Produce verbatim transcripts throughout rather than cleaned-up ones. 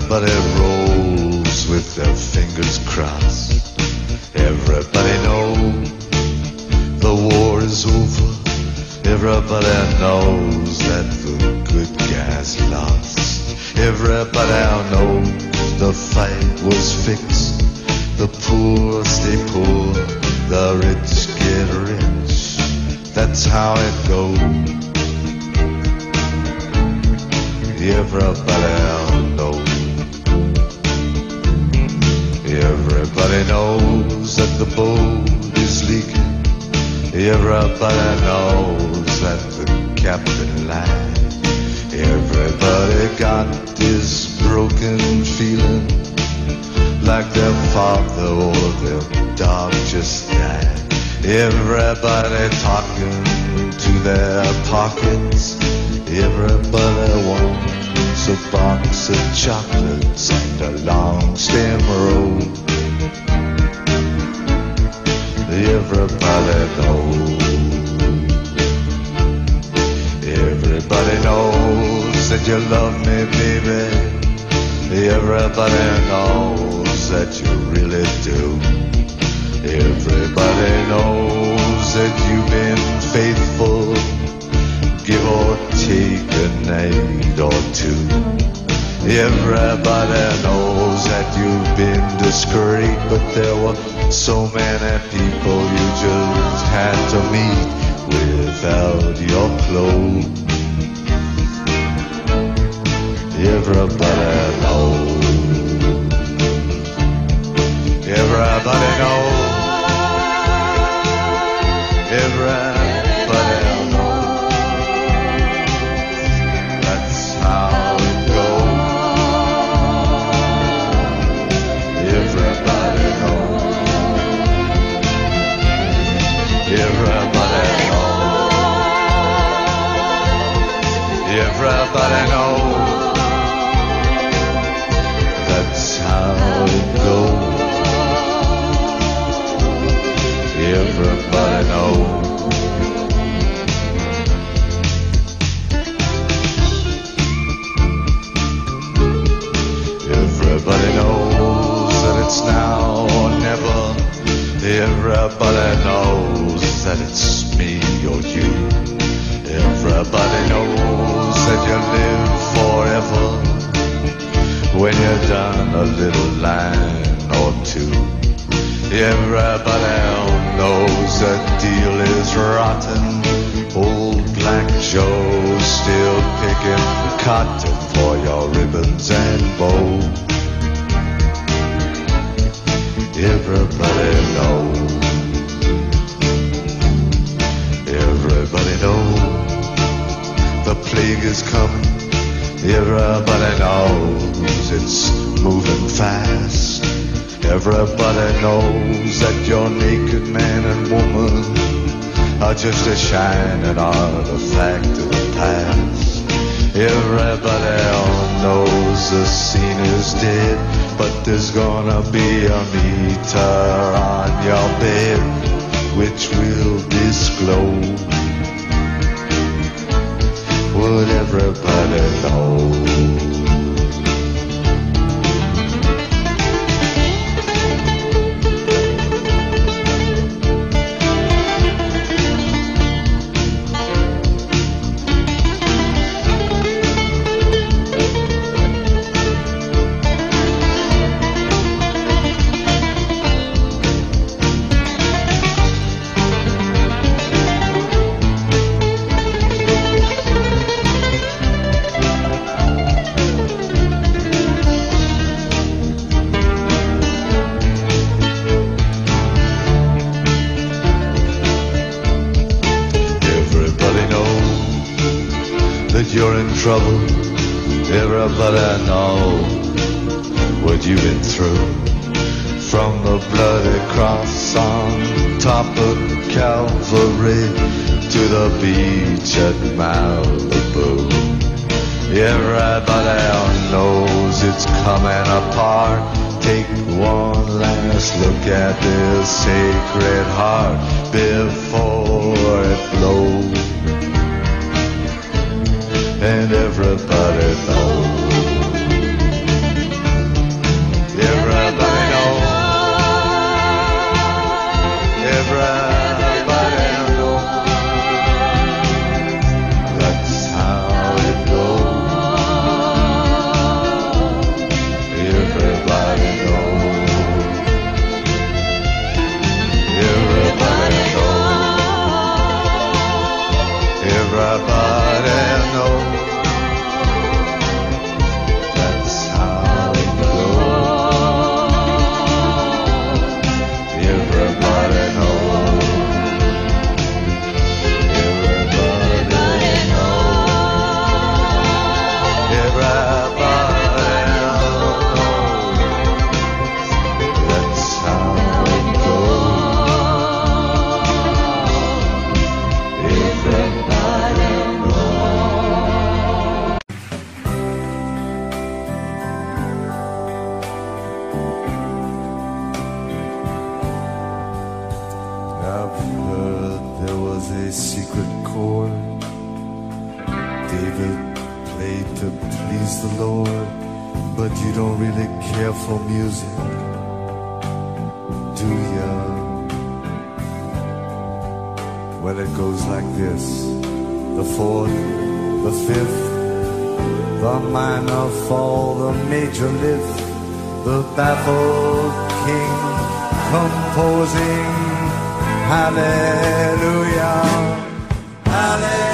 Everybody rolls with their fingers crossed. Everybody knows the war is over. Everybody knows that the good guys lost. Everybody knows the fight was fixed. The poor stay poor, the rich get rich. That's how it goes. Everybody knows. Everybody knows that the boat is leaking. Everybody knows that the captain lied. Everybody got this broken feeling, like their father or their dog just died. Everybody talking to their pockets. Everybody wants a box of chocolates and a long stem road. Everybody knows. Everybody knows that you love me, baby. Everybody knows that you really do. Everybody knows that you've been faithful, give or take a night or two. Everybody knows that you've been discreet, but there were so many people you just had to meet without your clothes. Everybody knows. Everybody knows. Everybody knows. That's how it goes. Everybody knows. Everybody knows. Everybody knows. That's how it goes. Everybody knows. Everybody knows that it's now or never. Everybody knows that it's me or you. Everybody knows that you live forever when you're done a little line or two. Everybody knows that deal is rotten. Old Black Joe's still picking cotton for your ribbons and bows. Everybody knows. Everybody knows the plague is coming. Everybody knows it's moving fast. Everybody knows that your naked man and woman are just a shining artifact of the past. Everybody knows the scene is dead, but there's gonna be a meter on your bed which will disclose what everybody knows. You're in trouble. Everybody knows what you've been through. From the bloody cross on top of Calvary to the beach at Malibu. Everybody knows it's coming apart. Take one last look at this sacred heart before it blows. And everybody knows. David played to please the Lord, but you don't really care for music, do ya? Well, it goes like this: the fourth, the fifth, the minor fall, the major lift, the baffled king composing hallelujah, hallelujah.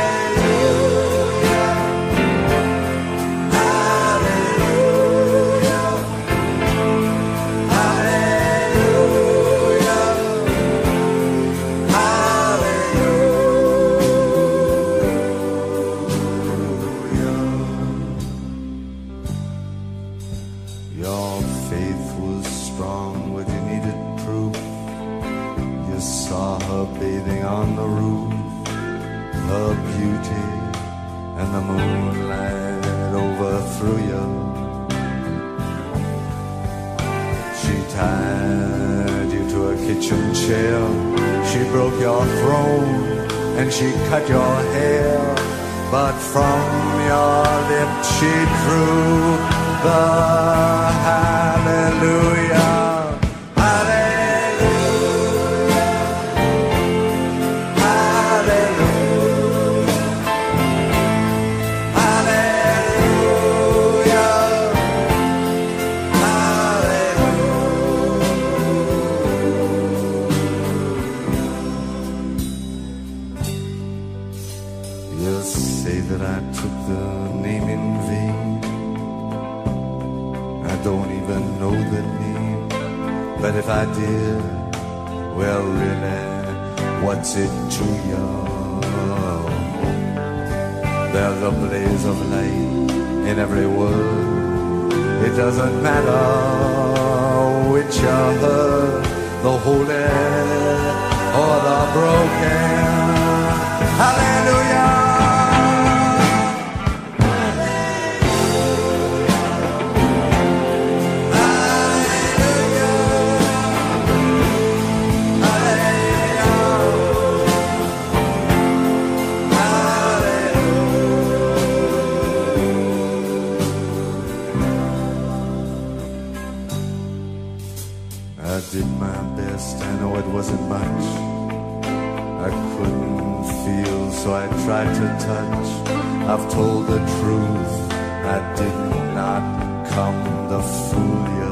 She broke your throne and she cut your hair, but from your lips she drew the hallelujah. But if I did, well really, what's it to you? There's a blaze of light in every word. It doesn't matter which you heard, the holy or the broken. Hallelujah. Tried to touch, I've told the truth, I did not come to fool you.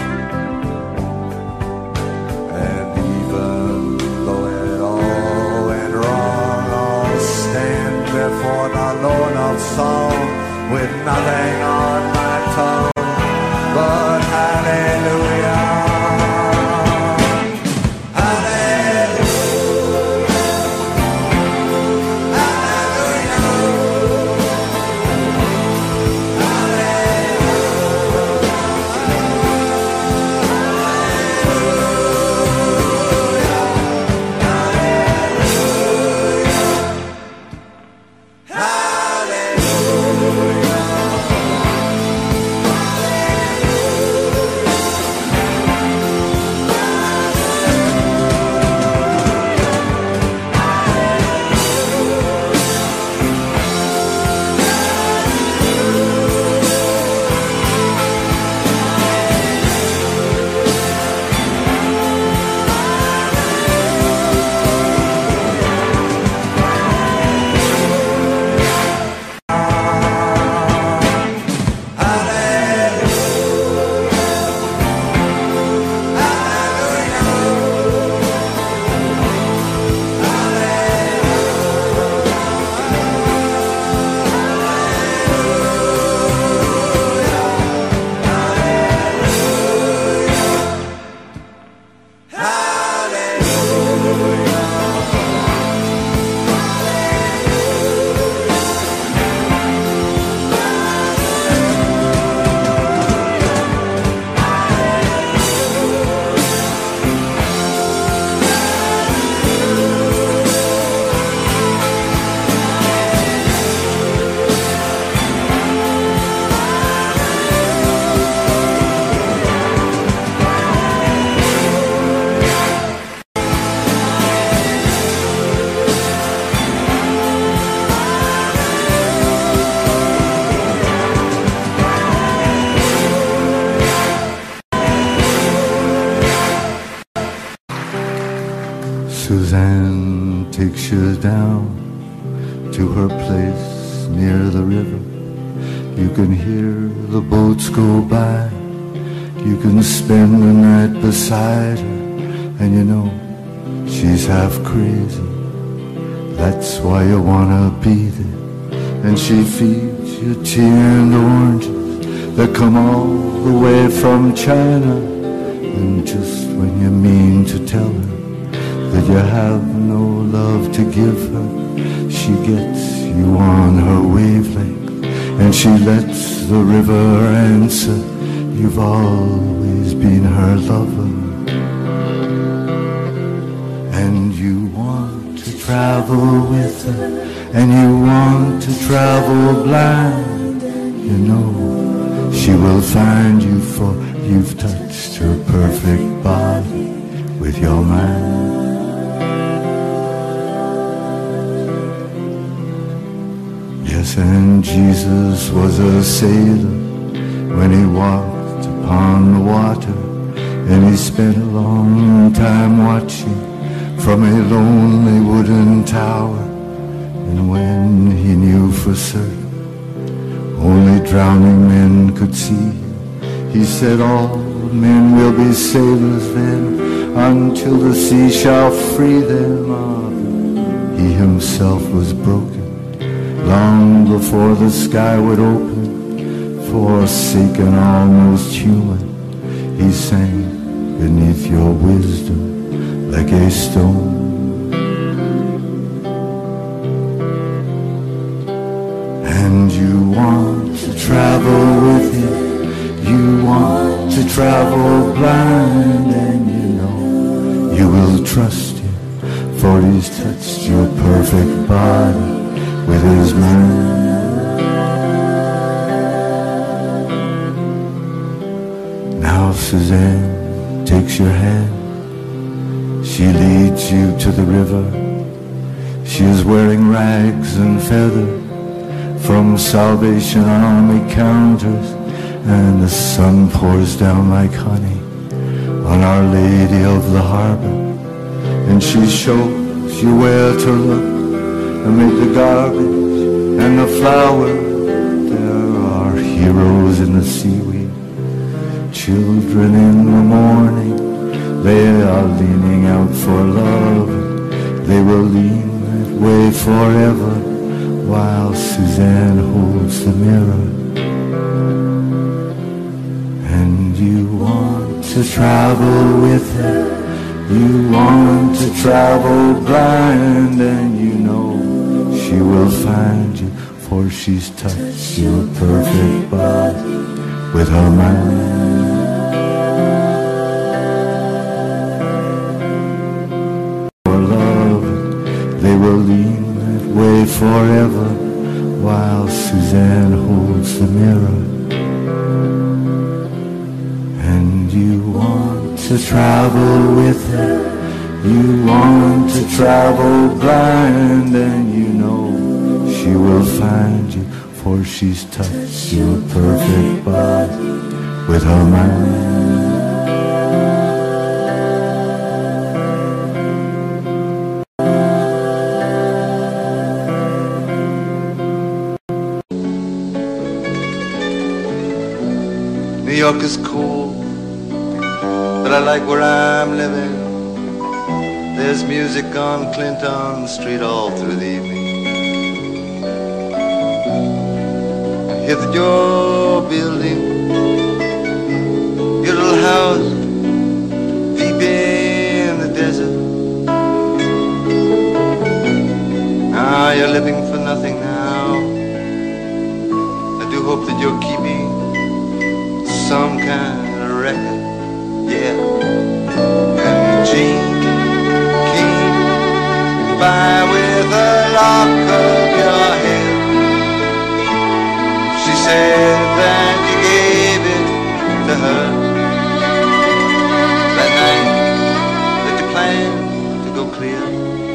And even though it all went wrong, I'll stand before the Lord of Song with nothing on my tongue but hallelujah. Hallelujah. Suzanne takes you down to her place near the river. You can hear the boats go by. You can spend the night beside her, and you know she's half crazy. That's why you wanna be there. And she feeds you tea and oranges that come all the way from China. And just when you mean to tell her that you have no love to give her, she gets you on her wavelength, and she lets the river answer, you've always been her lover. And you want to travel with her, and you want to travel blind. You know she will find you, for you've touched her perfect body with your mind. Yes, and Jesus was a sailor when he walked upon the water, and he spent a long time watching from a lonely wooden tower. And when he knew for certain only drowning men could see him, he said, all men will be sailors then, until the sea shall free them. Ah, but he himself was broken long before the sky would open. Forsaken, almost human, he sank beneath your wisdom like a stone. And you want to travel with him, you want to travel blind, and you know you will trust him, for he's touched your perfect body with his mind. Now Suzanne takes your hand, she leads you to the river. She is wearing rags and feathers from Salvation Army counters, and the sun pours down like honey on Our Lady of the Harbor. And she shows you where to look amid the garbage and the flower. There are heroes in the seaweed, children in the morning. They are leaning out for love, they will lean that way forever, while Suzanne holds the mirror. And you want to travel with her, you want to travel blind, and you know she will find you, for she's touched your perfect body with her mind. For love, they will lean that way forever, while Suzanne holds the mirror. And you want to travel with her, you want to travel blind, and you know she will find you, for she's touched your perfect body with her mind. New York is cool, but I like where I'm living. There's music on Clinton Street all through the evening. I hear that you're building your little house deep in the desert. Now you're living for nothing now. I do hope that you're keeping some kind of record, yeah. And Jean by with a lock of your hair, she said that you gave it to her that night that you planned to go clear.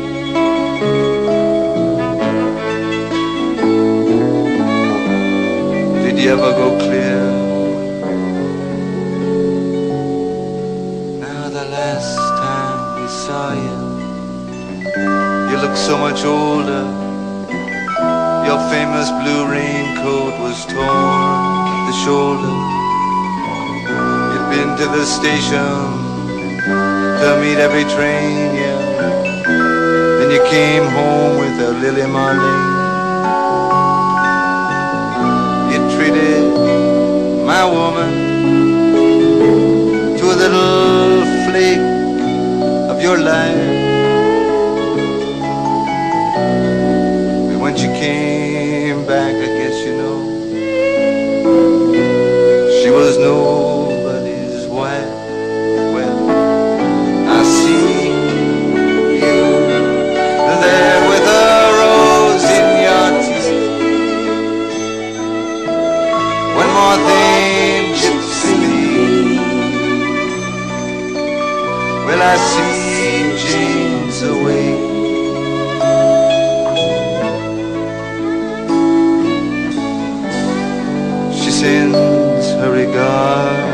Did you ever go clear? Now the last time we saw you, look so much older. Your famous blue raincoat was torn at the shoulder. You'd been to the station to meet every train, yeah. Then you came home with a Lily Marlene. You treated my woman to a little flake of your life. And when she came back, I guess you know, she was nobody's wife. Well, I see you there with a rose in your teeth. One more thing, gypsy. Well, I see Jane's away. She sends her regard.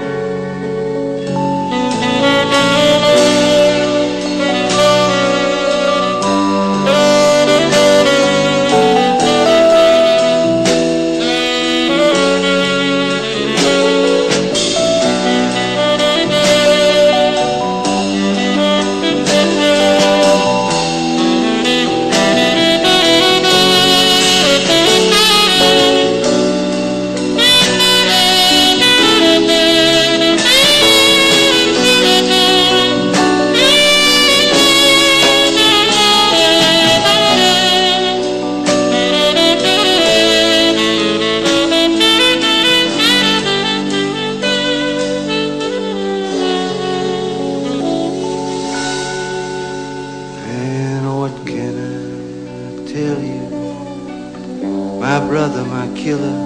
Tell you, my brother, my killer,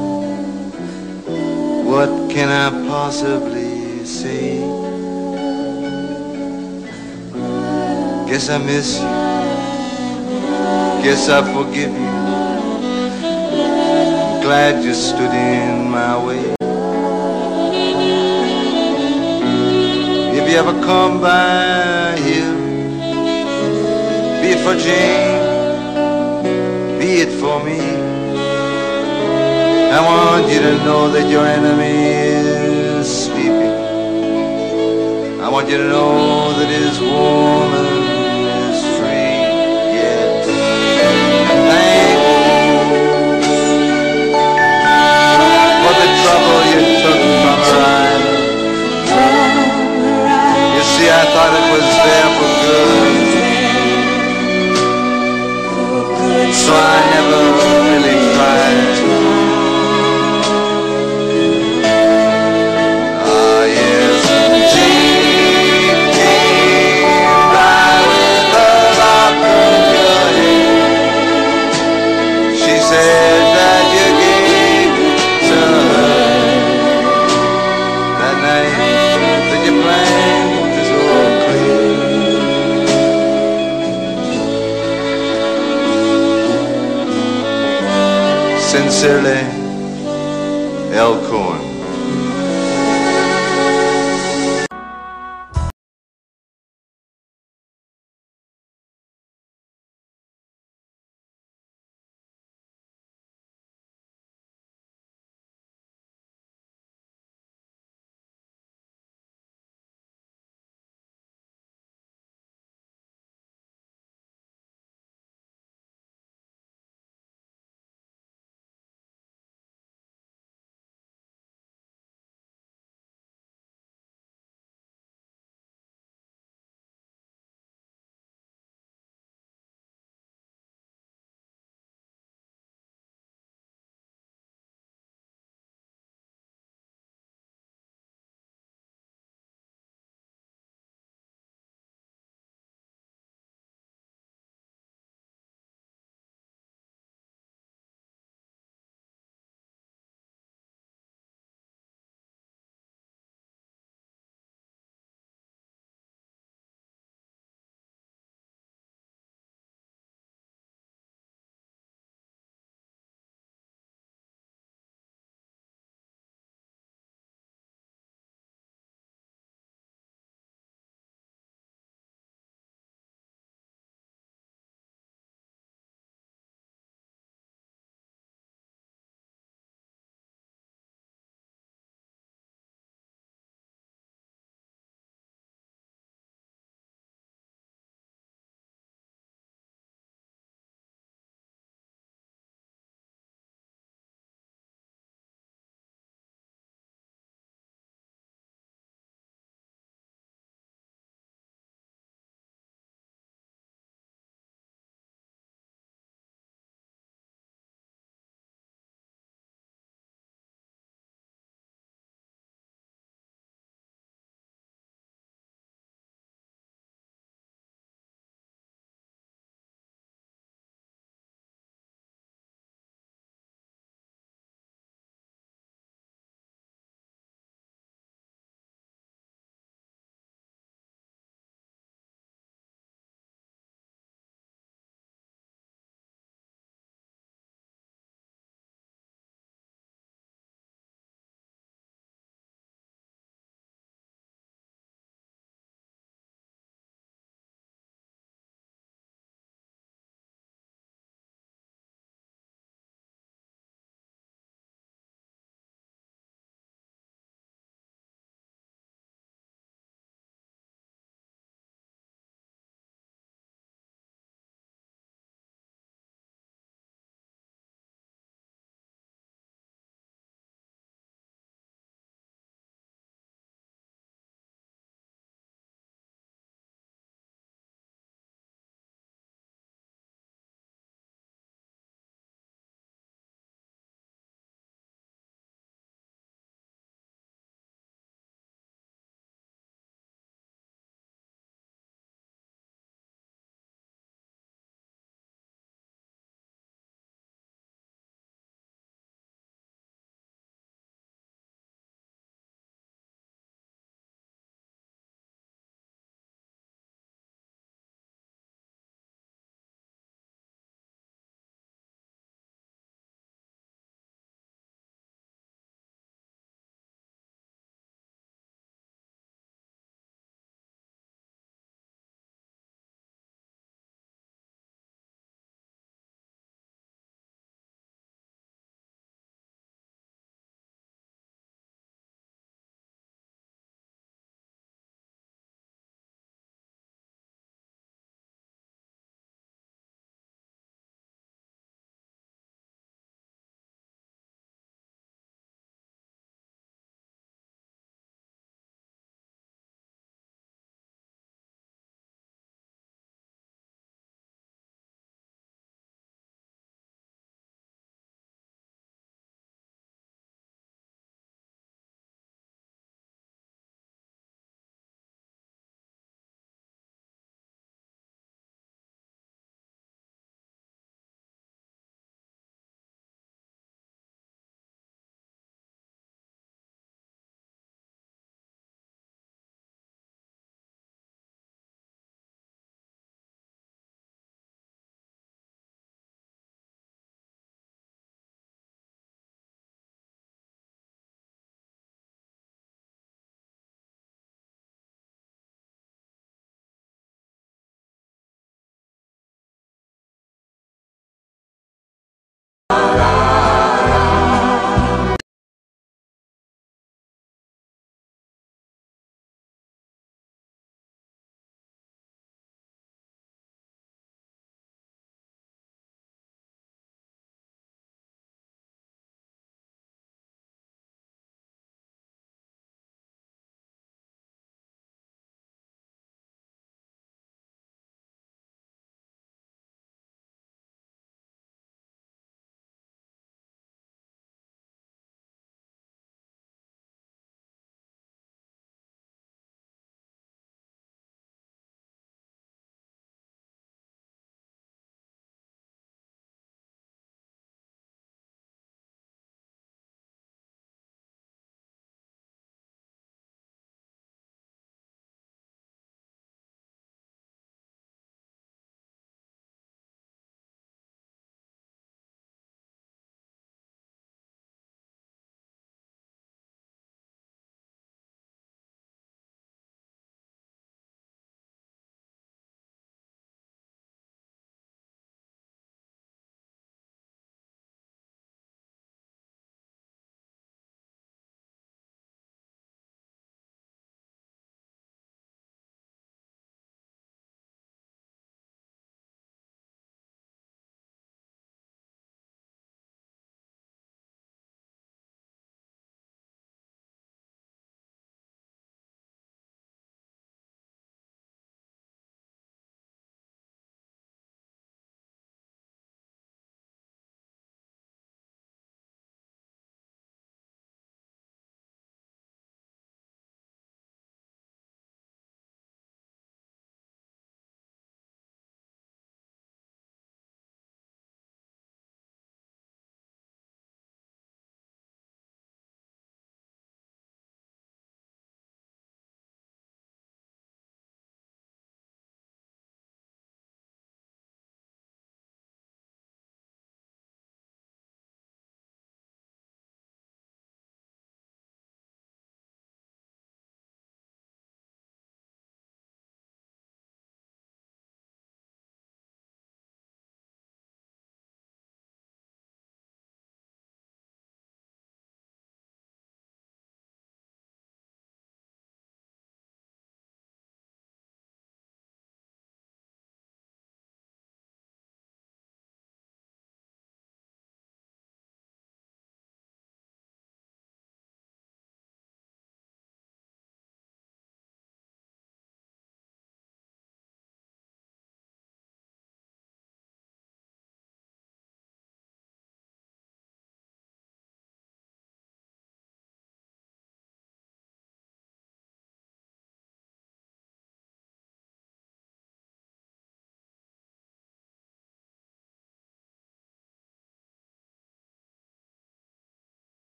what can I possibly say? Guess I miss you, guess I forgive you. I'm glad you stood in my way. If you ever come by here, be it for Jane, be it for me, I want you to know that your enemy is sleeping. I want you to know that his woman is free. Yes. Thank you for the trouble you took from her island. You see, I thought it was there for good, so I never really tried. Ah, yes, Jane came by with a lock of your hair. She said that you gave to her that night, that you planned to go clear. Sincerely, Elkhorn.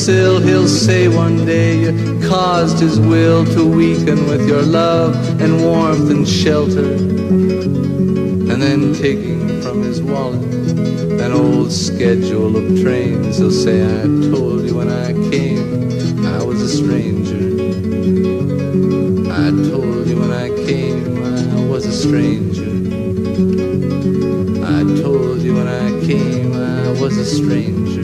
windowsill, he'll say one day you caused his will to weaken with your love and warmth and shelter. And then taking from his wallet an old schedule of trains, he'll say, I told you when I came I was a stranger. I told you when I came I was a stranger. I told you when I came I was a stranger.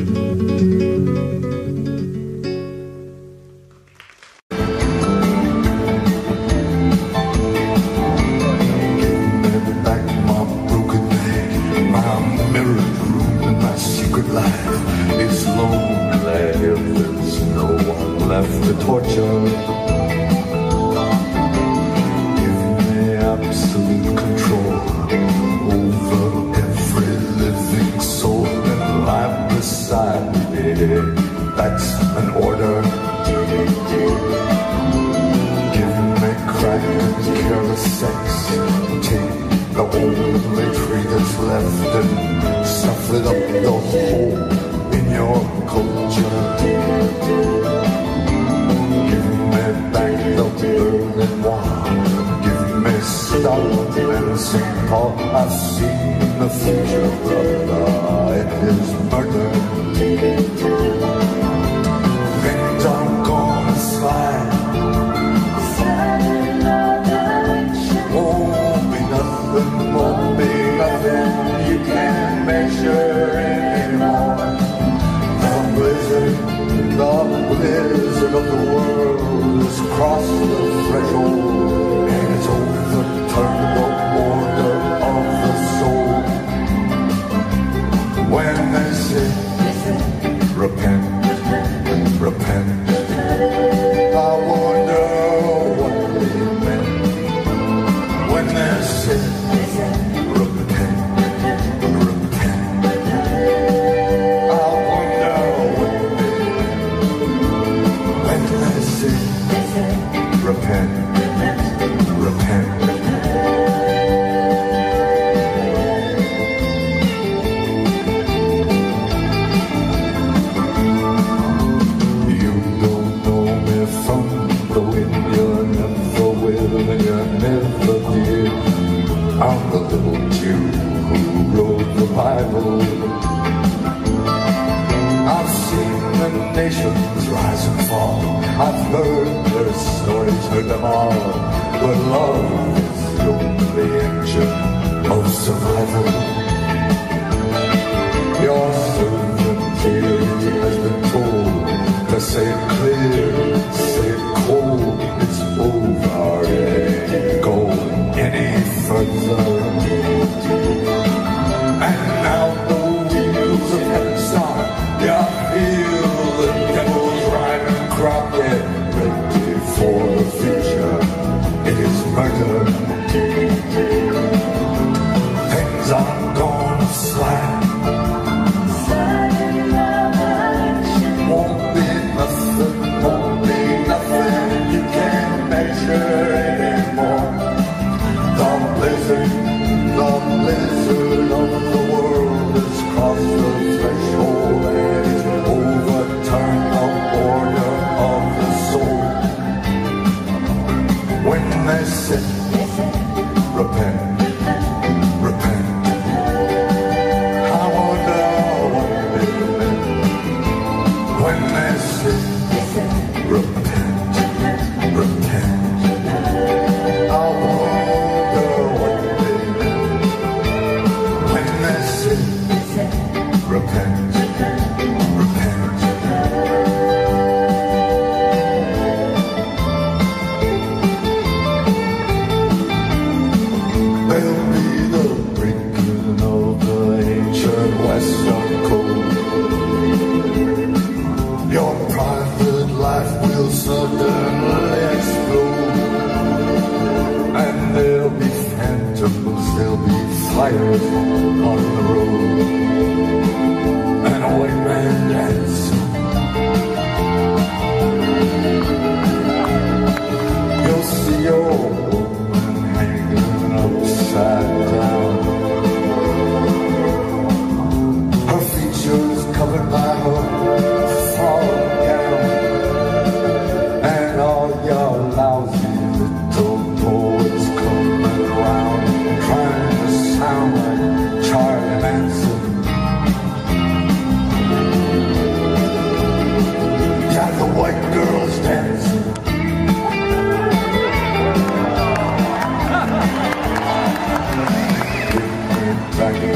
Covered by her fallen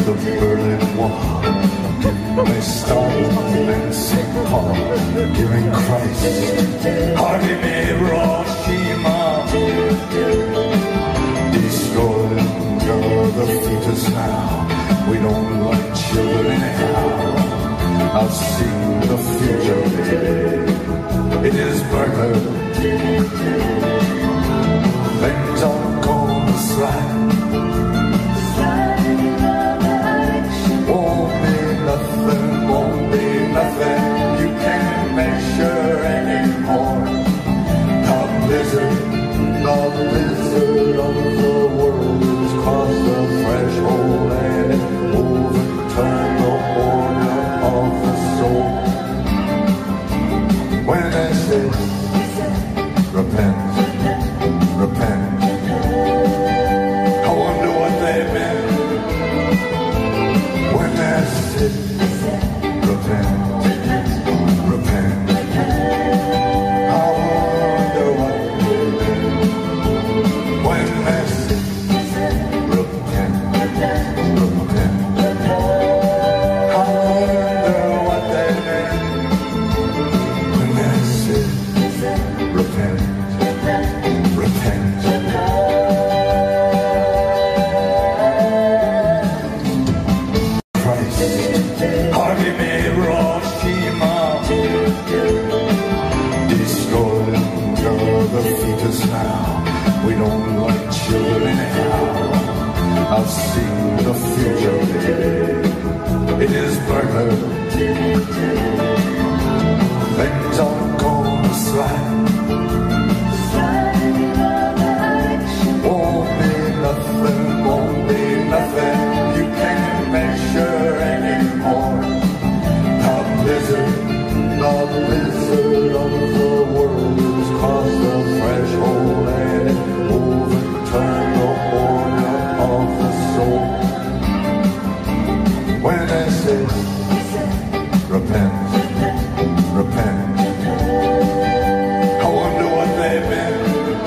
the Berlin Wall, giving Stalin and Saint Paul, giving Christ, Harvey Hiroshima, destroying all the fetus now. We don't like children anyhow. I'll see the future. It is murder. Things are gonna slide. Won't be nothing, won't be nothing you can't measure anymore. The blizzard, the blizzard of the world has crossed the threshold and it overturned the border of the soul. When they say, repent, repent, I wonder what they meant. When they say, repent, repent, I wonder what they meant. When they say, repent, repent, I wonder what they meant. When they say, repent, repent. Christ, Harvey Hiroshima, destroying all the fetus now. We don't like children anyhow. I'll see the future. It is murder. Things are gonna slide. Won't be nothing, won't be nothing you can't measure anymore. The blizzard, the blizzard of the world has crossed the threshold and it overturned the border of the soul. When they say, repent, repent, I wonder what they meant.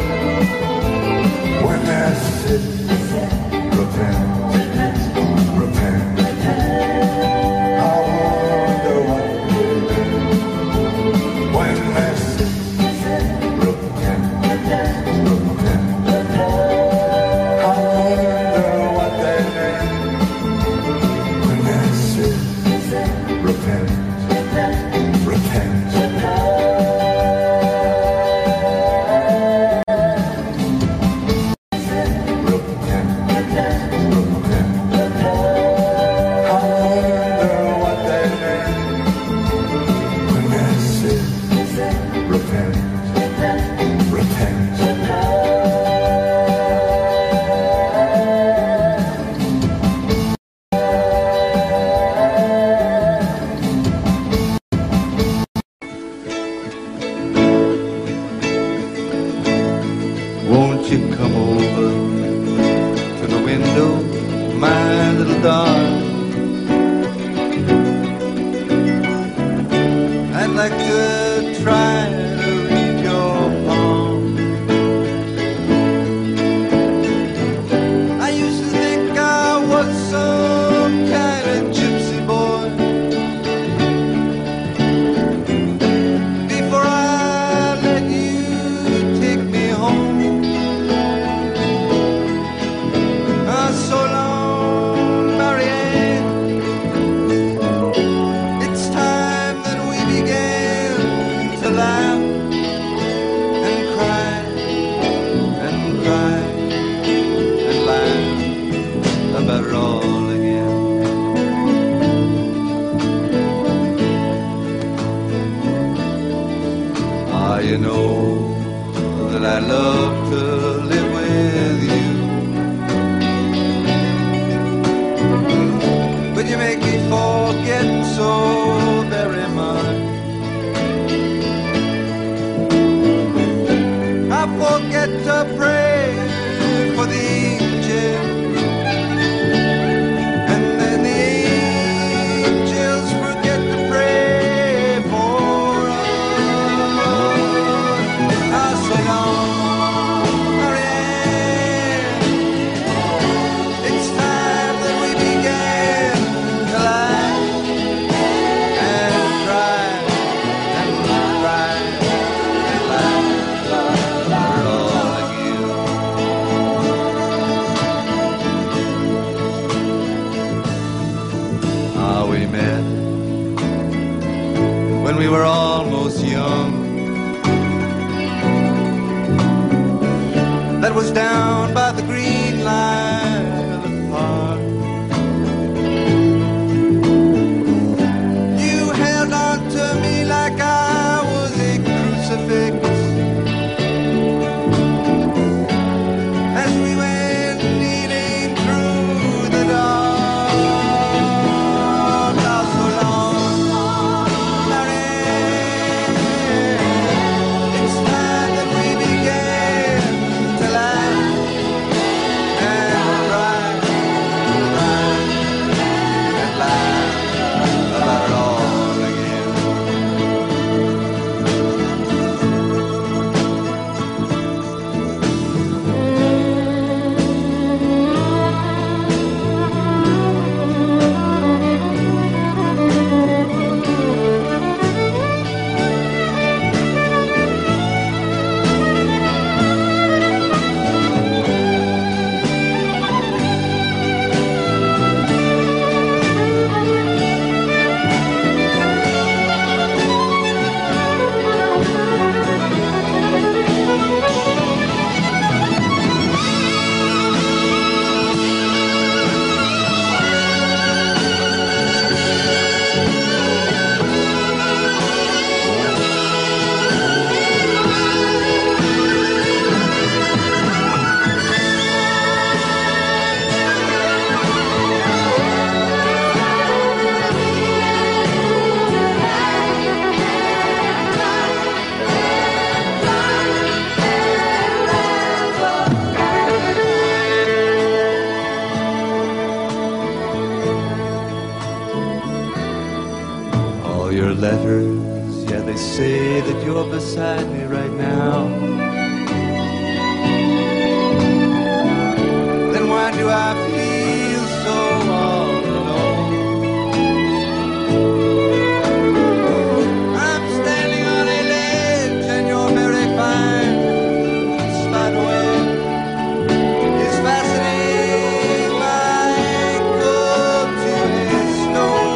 When they say, repent, repent, I wonder what they meant. When they say, repent, repent, I wonder what they meant. When they say, repent, repent. Won't you come over to the window, my little darling? I'd like to try to read your palm. I used to think I was some kind of gypsy boy before I let you take me home. So long, Marianne. when we were almost young. That was down by the green line of the park. You held on to me like I was a crucifix as we went kneeling through the dark. Now so long, Mary, it's time that we began to laugh and cry, cry and laugh about it all again. All your letters, yeah, they say that you're beside me right now. Then why do I feel so all alone? I'm standing on a ledge and you're very fine. Spiderweb is fastening my ankle to a stone.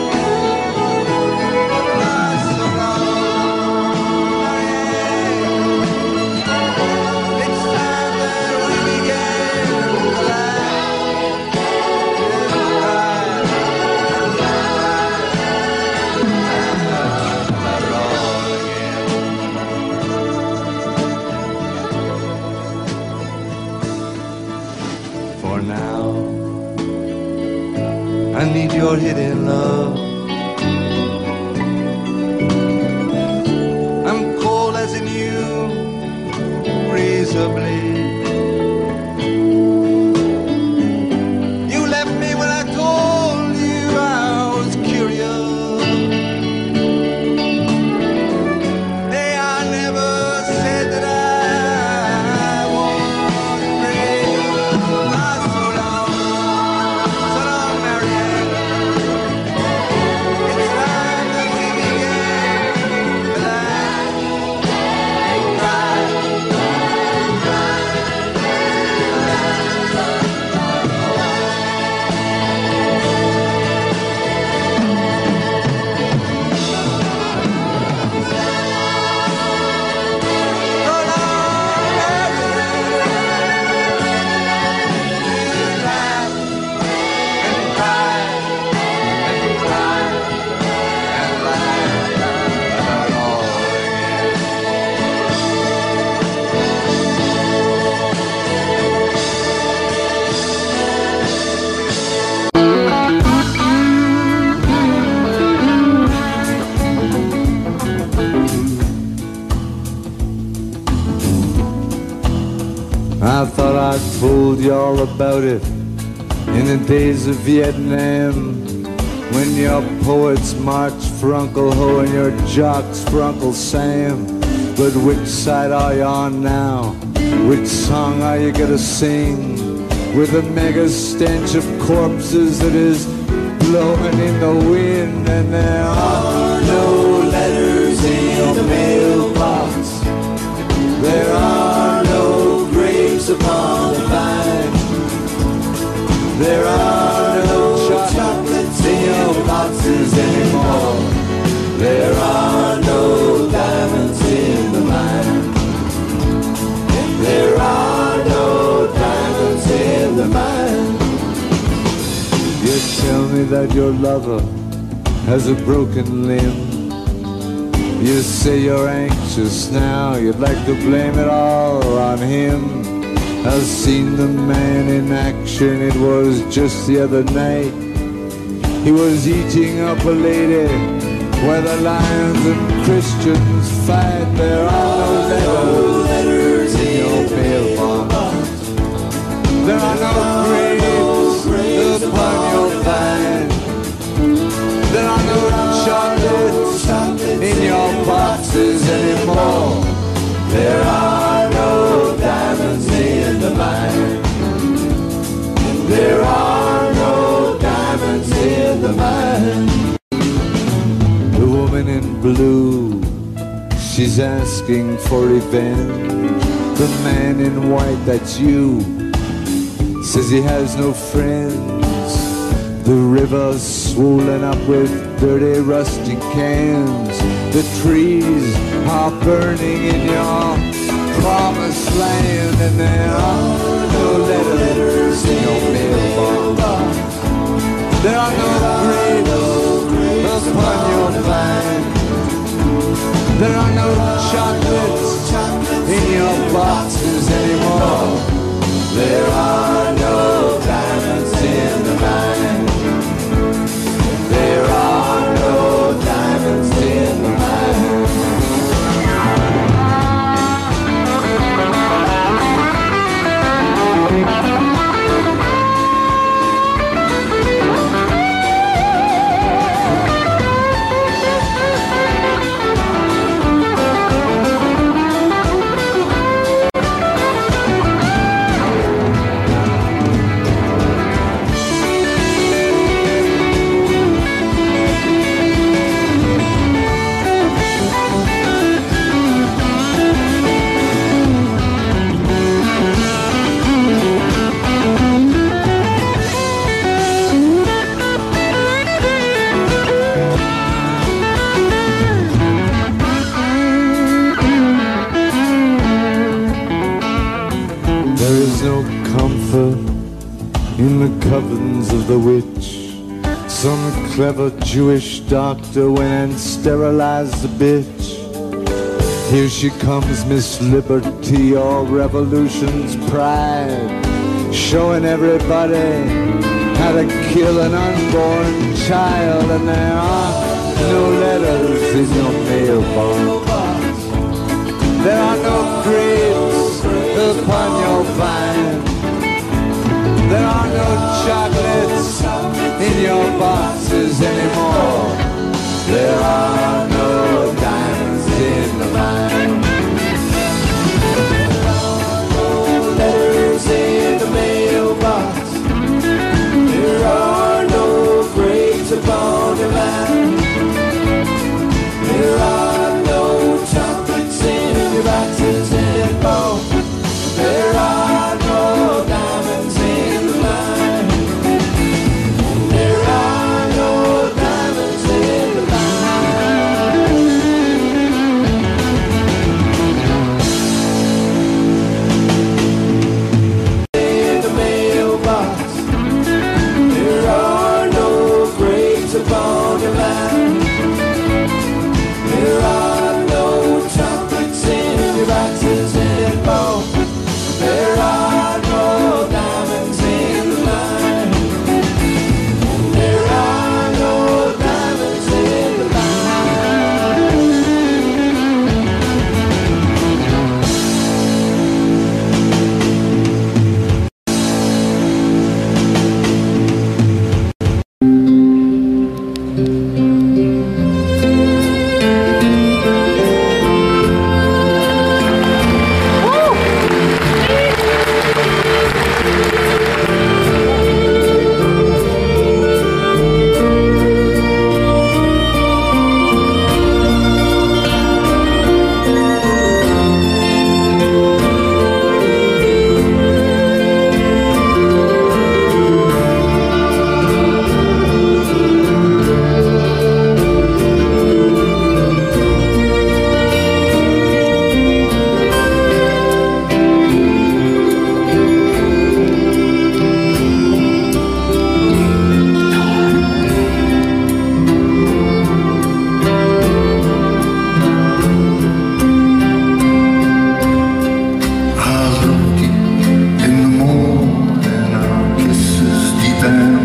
It's time that we began to laugh and cry about it all again. For now, I need your hidden love. I'm cold as a new razor blade. You left me when I told you I was curious. Nay, I never said that I was brave. Ah, so long, so long, Marianne. It's time that we began to laugh and cry. I thought I told you all about it in the days of Vietnam, when your poets marched for Uncle Ho and your jocks for Uncle Sam. But which side are you on now? Which song are you gonna sing? With a mega stench of corpses that is blowing in the wind, and there are no letters in your mailbox. There are no grapes upon the vine. There are no chocolates in your boxes anymore. There are no tell me that your lover has a broken limb. You say you're anxious now, you'd like to blame it all on him. I've seen the man in action, it was just the other night. He was eating up a lady where the lions and Christians fight. There are no letters in your mailbox. There are no grapes upon your vine. There are no chocolates in your boxes anymore. There are no diamonds in the mine. There are no diamonds in the mine. The woman in blue, she's asking for revenge. The man in white, that's you, says he has no friends. The river's swollen up with dirty rusty cans. The trees are burning in your promised land. And there are no letters in your mailbox. There are no grapes upon your vine. There are no chocolates in your boxes anymore. There are no diamonds in the mine. There are no diamonds in the mine. In the covens of the witch, some clever Jewish doctor went and sterilized the bitch. Here she comes, Miss Liberty, all revolution's pride, showing everybody how to kill an unborn child. And there are no letters in your mailbox. There are no grapes upon your vine. There are no chocolates in your boxes anymore. There are no diamonds in the mine. There are no letters in the mailbox. There are no grapes upon the vine. There are no chocolates in your boxes anymore. There are no diamonds in the mine.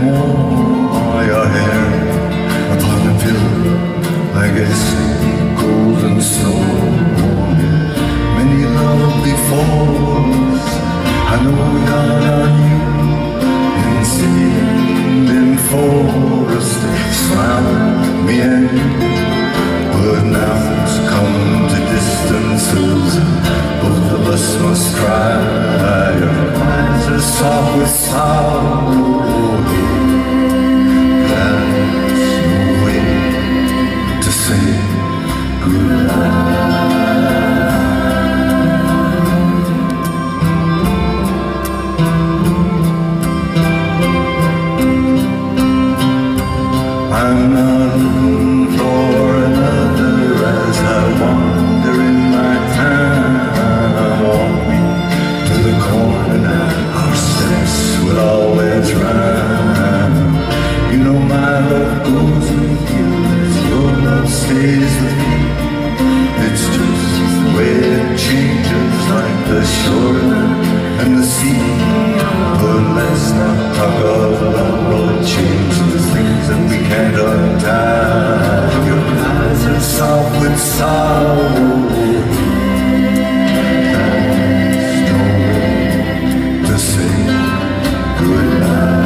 more. Your hair upon the pillow like a golden snow. Many lovely falls, I know God on you. In city and in forest, smile me and you. But now it's come to distances, both of us must cry. Your eyes are soft with sorrow. There's no way to say goodbye. I'm not looking for another as I wander in my town. Walk me to the corner now, our steps will always run. You know my love goes with you as your love stays with me. It's just the way it changes like the shore and the sea. But let's not talk of love or change the things that we can't untie. Your eyes are soft with sorrow. There's no way to say goodbye.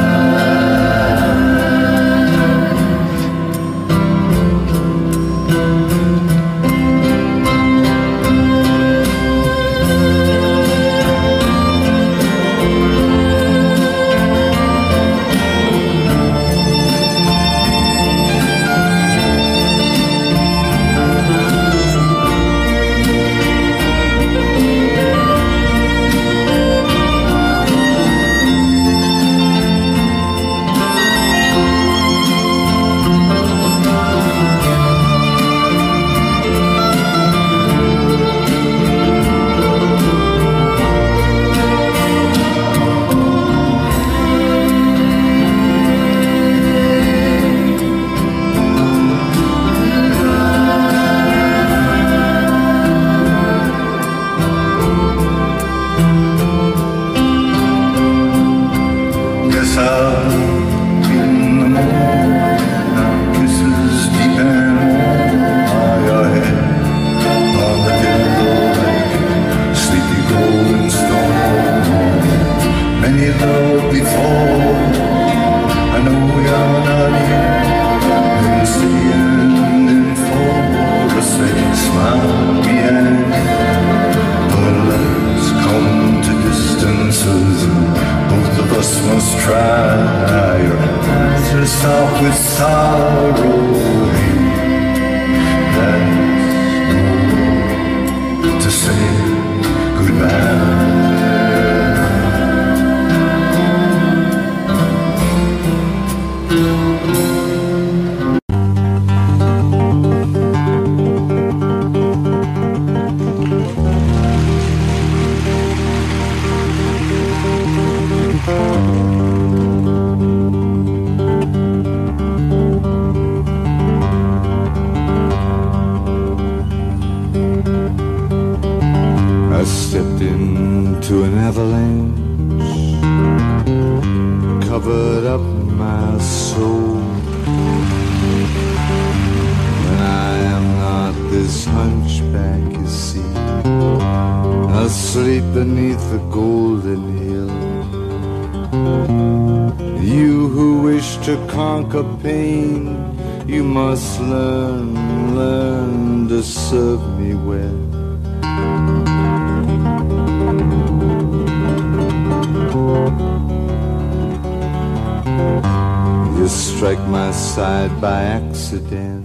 By accident,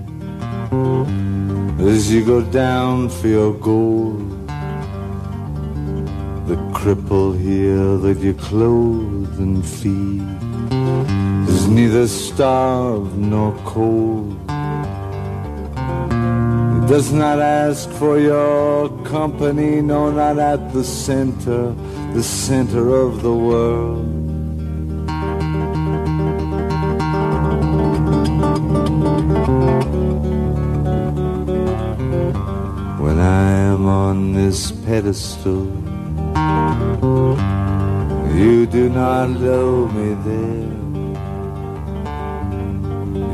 as you go down for your gold, the cripple here that you clothe and feed is neither starved nor cold. It does not ask for your company, no, not at the center, the center of the world. When I am on this pedestal, you do not know me there.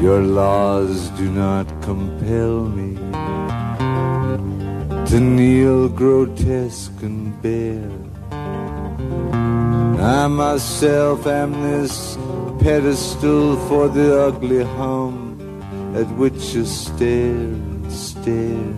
Your laws do not compel me to kneel grotesque and bare. I myself am this pedestal for the ugly hum at which you stare and stare.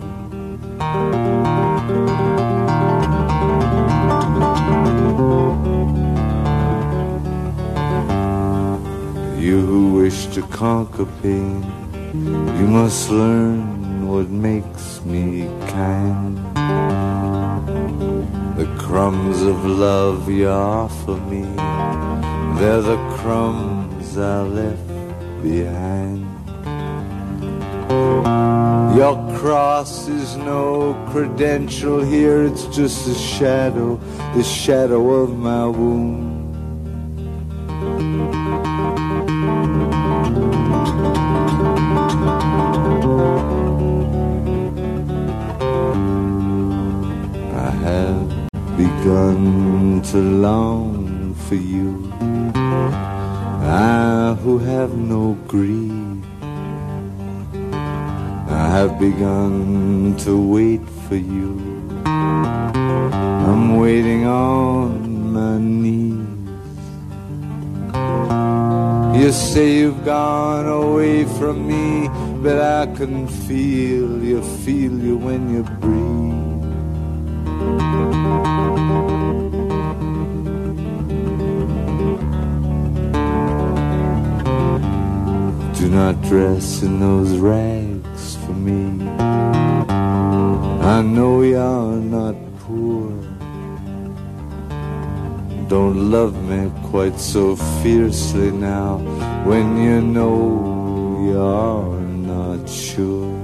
You who wish to conquer pain, you must learn what makes me kind. The crumbs of love you offer me, they're the crumbs I left behind. Your cross is no credential here, it's just the shadow, the shadow of my wound. I have begun to long for you, I who have no greed. I have begun to wait for you, I'm waiting on my knees. You say you've gone away from me, but I can feel you, feel you when you breathe. Do not dress in those rags for me. I know you're not poor. Don't love me quite so fiercely now when you know you're not sure.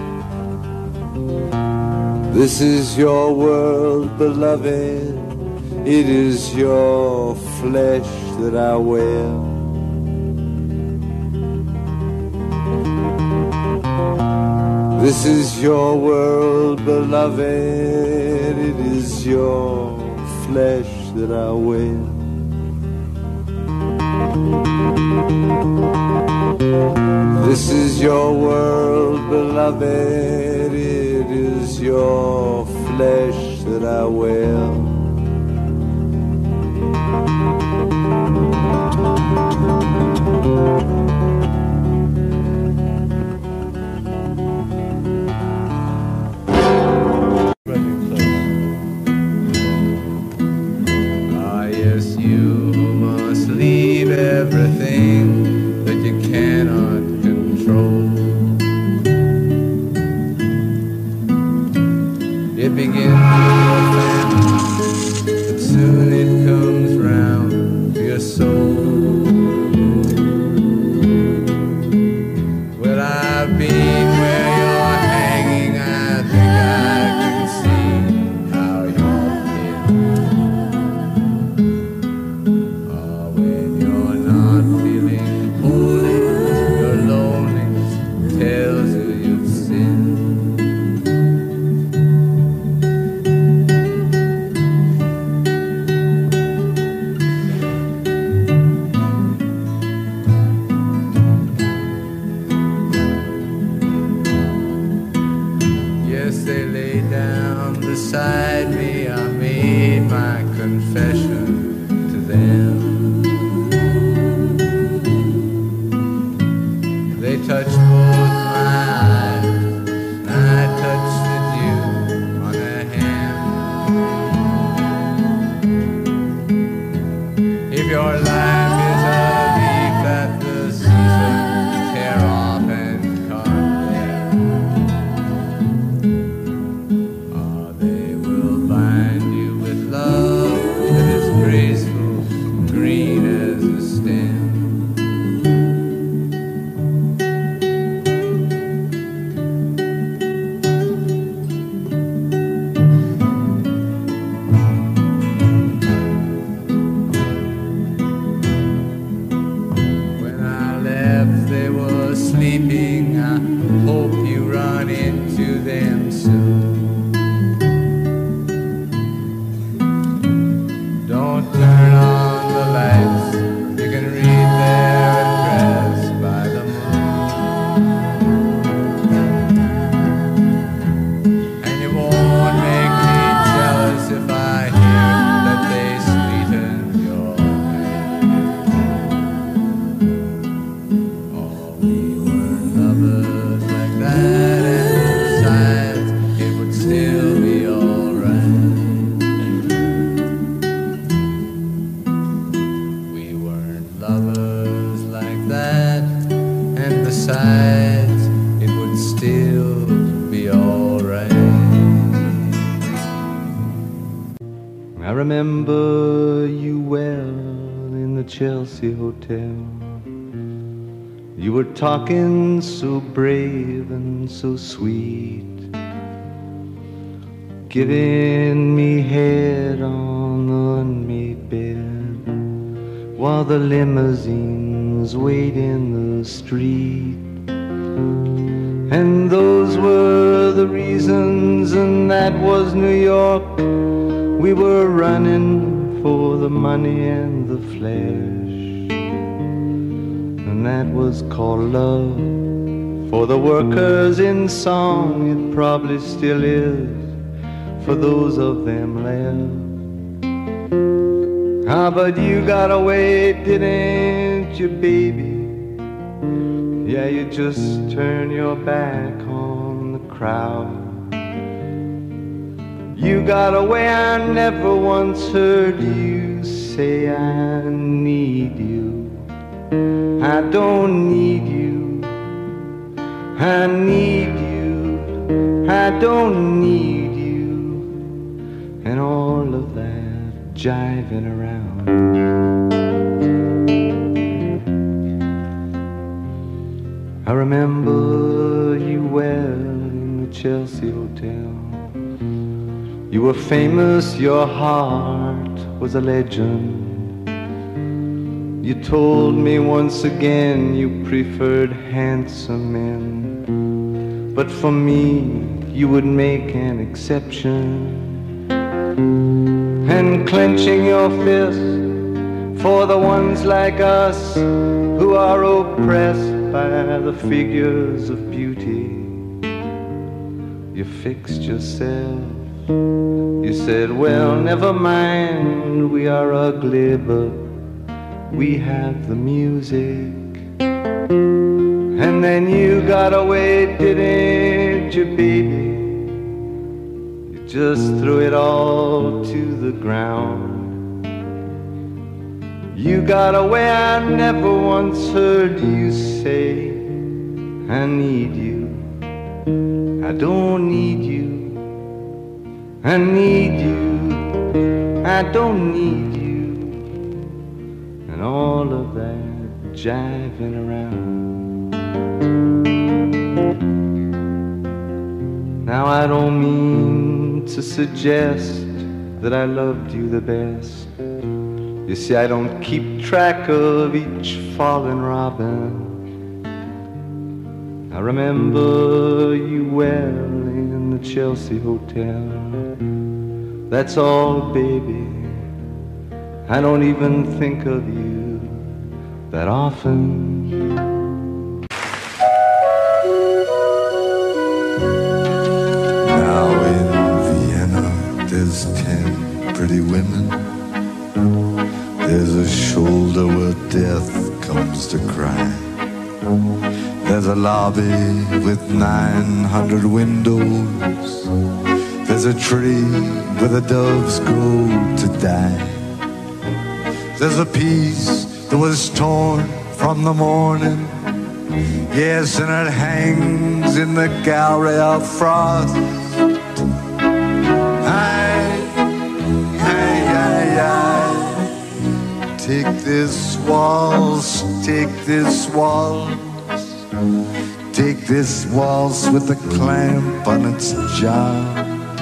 This is your world, beloved. It is your flesh that I wear. This is your world, beloved, it is your flesh that I wear. This is your world, beloved, it is your flesh that I wear. Everything that you cannot control. It begins with your family, but soon it comes round to your soul. Well, I've been where you're hanging, I think I can see how you're feeling. Oh, when you're not feeling holy, your loneliness tells you you've sinned. Yes, they lay down beside me, I made my confession to them. They touched both my eyes, and I touched the dew on their hand. If your life is a leaf that the seasons tear off and cut there, oh, they will bind you with love that is graceful, green as a stem. When I left, they were sleeping. I hope you run into them soon. Don't turn on the lights. You can read their address by the moon. besides, it would still be alright. I remember you well in the Chelsea Hotel. You were talking so brave and so sweet, giving me head on the unmade bed, while the limousines wait in the street. And those were the reasons, and that was New York. We were running for the money and the flesh, and that was called love. For the workers in song, it probably still is, for those of them left. Ah, but you got away, didn't you, baby? Yeah, you just turned your back on the crowd. You got away, I never once heard you say I need you. I don't need you, I need you, I don't need you, and all of that jiving around. I remember you well in the Chelsea Hotel. You were famous, your heart was a legend. You told me once again you preferred handsome men, but for me you would make an exception. And clenching your fist for the ones like us who are oppressed by the figures of beauty, you fixed yourself. You said, well, never mind, we are ugly, but we have the music. And then you got away, didn't you, baby? You just threw it all to the ground. You got away, I never once heard you say, I need you, I don't need you. I need you, I don't need you, and all of that jiving around. Now I don't mean to suggest that I loved you the best. You see, I don't keep track of each fallen robin. I remember you well in the Chelsea Hotel. That's all, baby. I don't even think of you that often. Now in Vienna there's ten pretty women. There's a shoulder where death comes to cry. There's a lobby with nine hundred windows. There's a tree where the doves go to die. There's a piece that was torn from the morning. Yes, and it hangs in the gallery of frost. Aye, aye, aye, aye. Take this waltz, take this waltz. Take this waltz with the clamp on its jaw.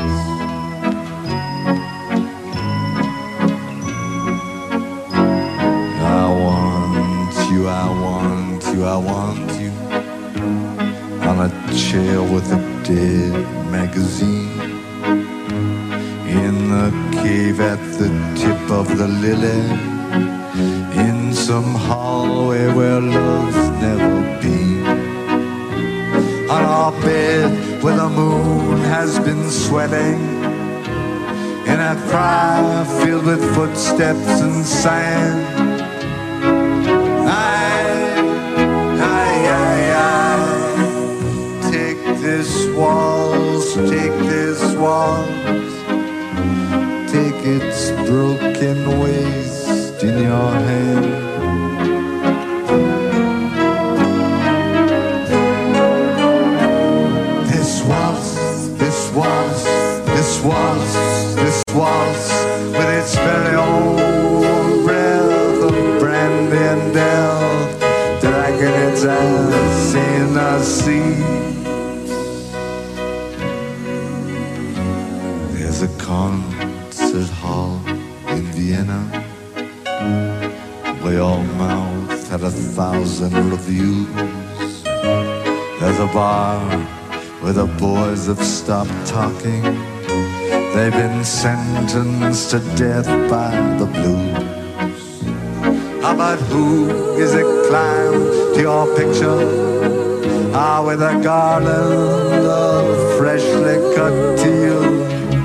I want you, I want you, I want you on a chair with a dead magazine, in the cave at the tip of the lily, in some hallway where love's never been, on our bed where the moon has been sweating, in a cry filled with footsteps and sand. Aye, aye, aye, aye. Take this waltz, take this waltz, take its broken waist in your hand. success in the sea. There's a concert hall in Vienna where your mouth had a thousand reviews. There's a bar where the boys have stopped talking. They've been sentenced to death by the blues. How about who is it climbed to your picture? Ah, with a garland of freshly cut teals.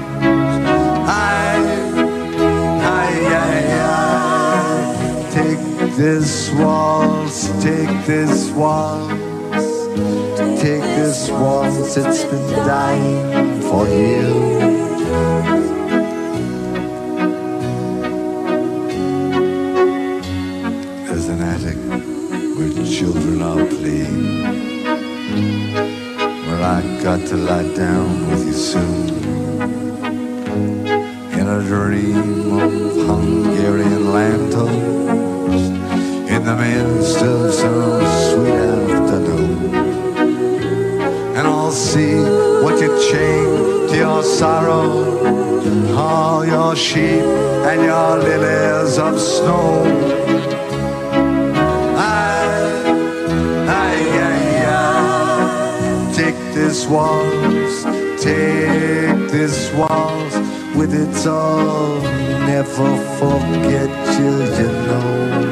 I, I, I, I, take this waltz, take this waltz, take this waltz, it's been dying for years. There's an attic where children are playing, where I got to lie down with you soon, in a dream of Hungarian lanterns, in the midst of some sweet afternoon. And I'll see what you chain to your sorrow, all your sheep and your lilies of snow. This waltz, take this waltz with its all, never forget you, you know.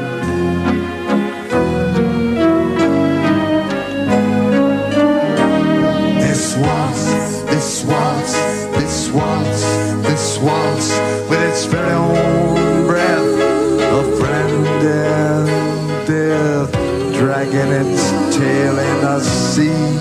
This waltz, this waltz, this waltz, this waltz with its very own breath of brandy and death, dragging its tail in the sea.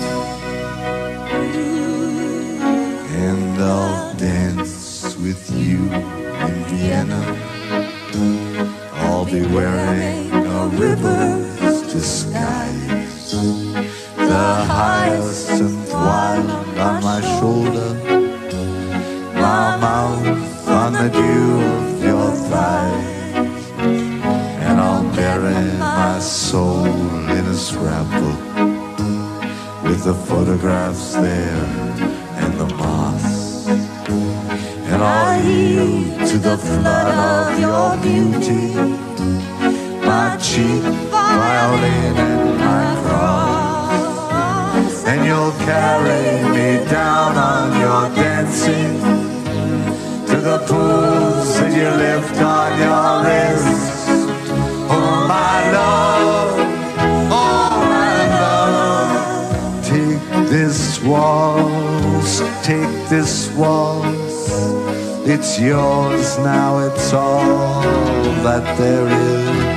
I'll dance with you in Vienna. I'll be wearing a river's disguise, the hyacinth wine on my shoulder, my mouth on the dew of your thighs, and I'll bury my soul in a scrapbook with the photographs there and the moss. And I'll yield to the flood of your beauty, my cheap violin and my cross. And you'll carry me down on your dancing to the pools that you lift on your wrists. Oh my love, oh my love, take this waltz, take this waltz. It's yours now, it's all that there is.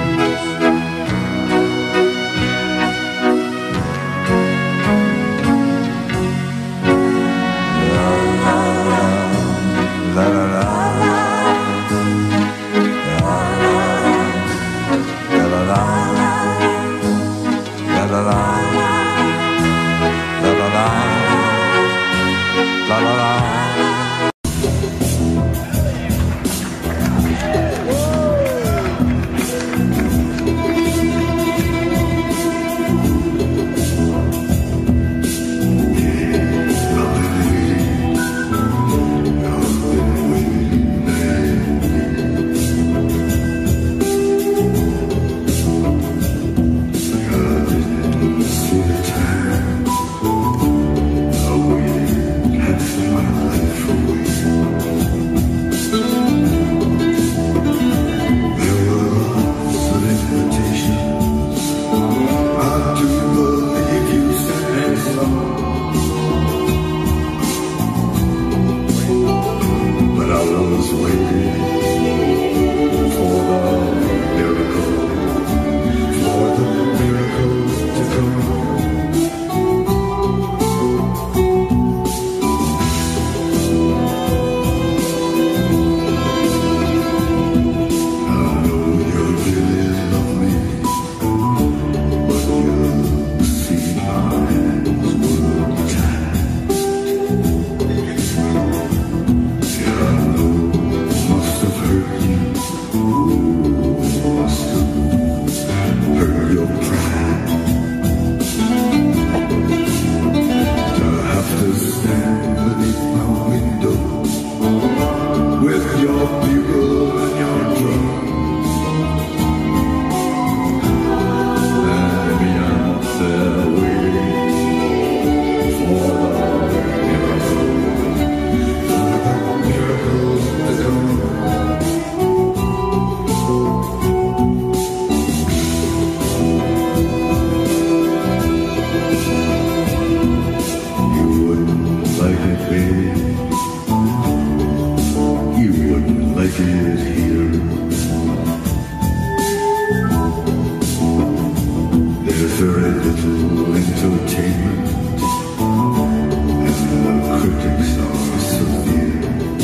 very little entertainment, and the critics are severe.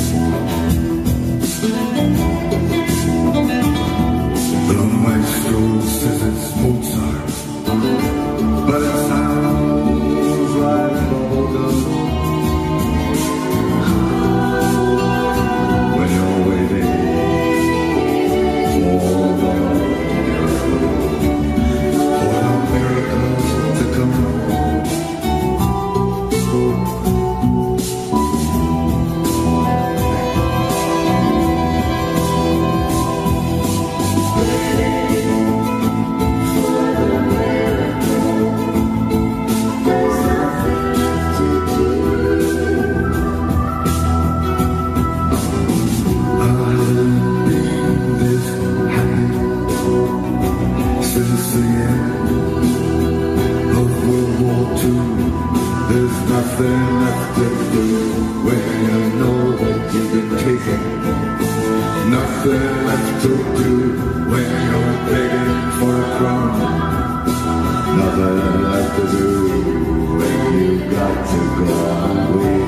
The maestro says it's Mozart, but it sounds like Wagner. When you're waiting for the miracle, for the miracle to come. Since the end of World War Two, there's nothing left to do when you know that you've been taken. Nothing left to do when you're begging for a crown. Nothing left to do when you've got to go away.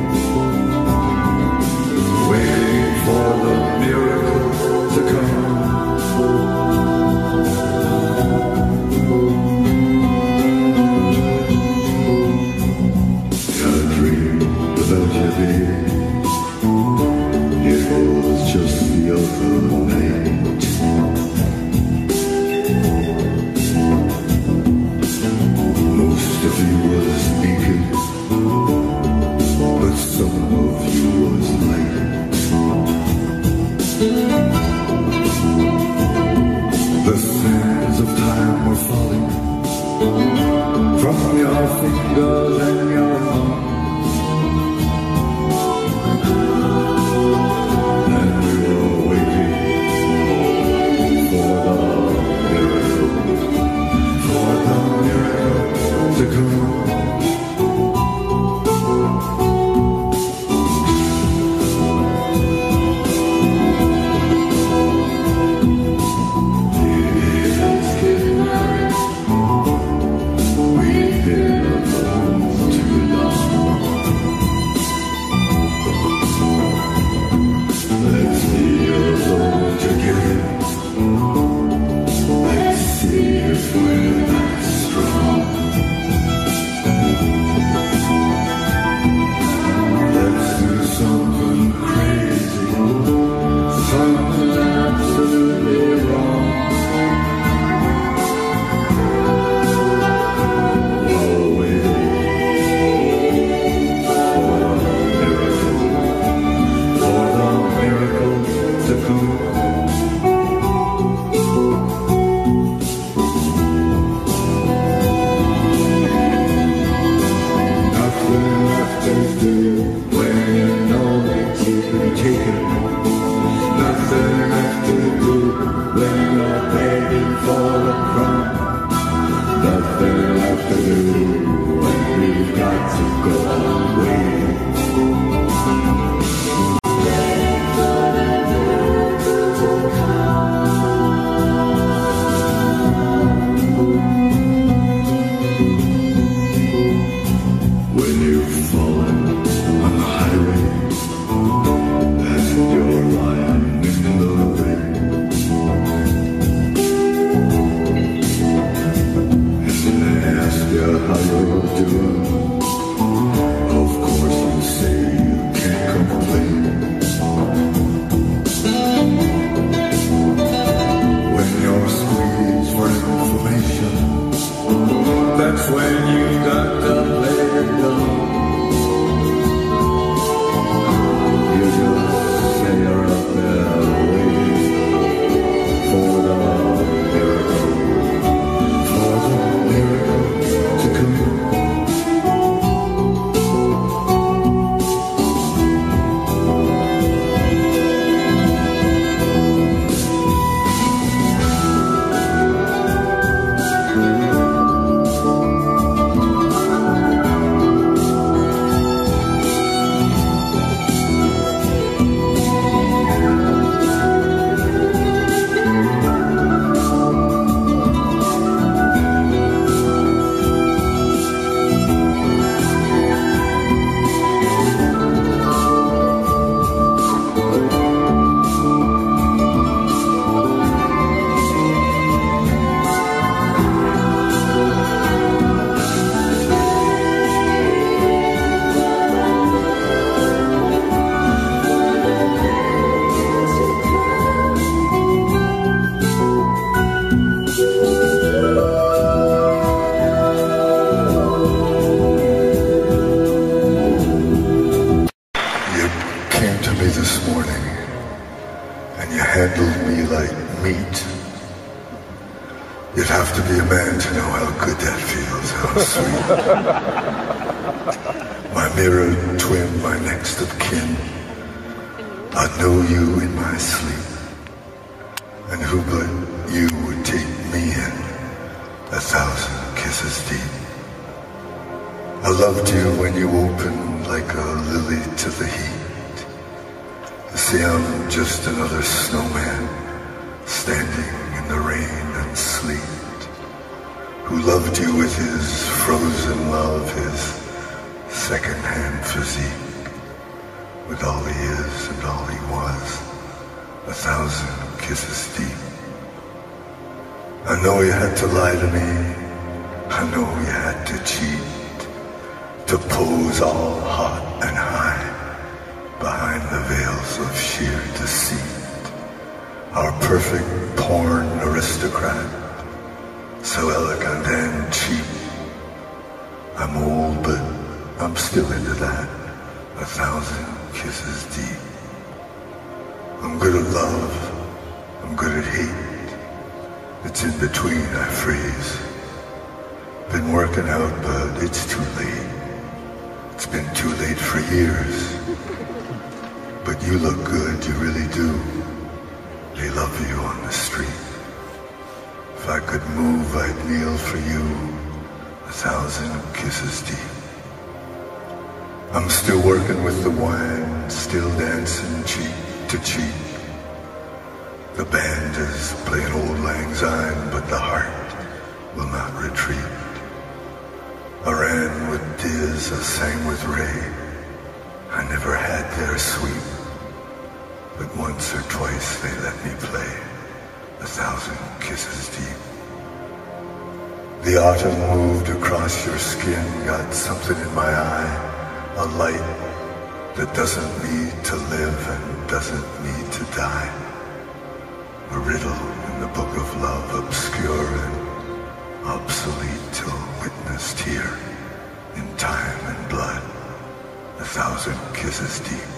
Waiting for the miracle to come. It was just the other night. Most of you was naked, but some of you was light. The sands of time were falling from your fingers and your arms. good that feels, how sweet. My mirror twin, my next of kin, I know you in my sleep. And who but you would take me in a thousand kisses deep? I loved you when you opened like a lily to the heat. See, I'm just another snowman standing in the rain and sleet, who loved you with his frozen love, his second-hand physique, with all he is and all he was, a thousand kisses deep. I know you had to lie to me, I know you had to cheat, to pose all hot and high behind the veils of sheer deceit. Our perfect porn aristocrat, so elegant and cheap. I'm old, but I'm still into that, a thousand kisses deep. I'm good at love, I'm good at hate. It's in between I freeze. Been working out, but it's too late. It's been too late for years. But you look good, you really do. They love you on the street. If I could move, I'd kneel for you, a thousand kisses deep. I'm still working with the wine, still dancing cheek to cheek. The band is playing Auld Lang Syne, but the heart will not retreat. I ran with Diz, I sang with Ray. I never had their sweet, but once or twice they let me play a thousand kisses deep. The autumn moved across your skin, got something in my eye, a light that doesn't need to live and doesn't need to die. A riddle in the book of love, obscure and obsolete till witnessed here in time and blood, a thousand kisses deep.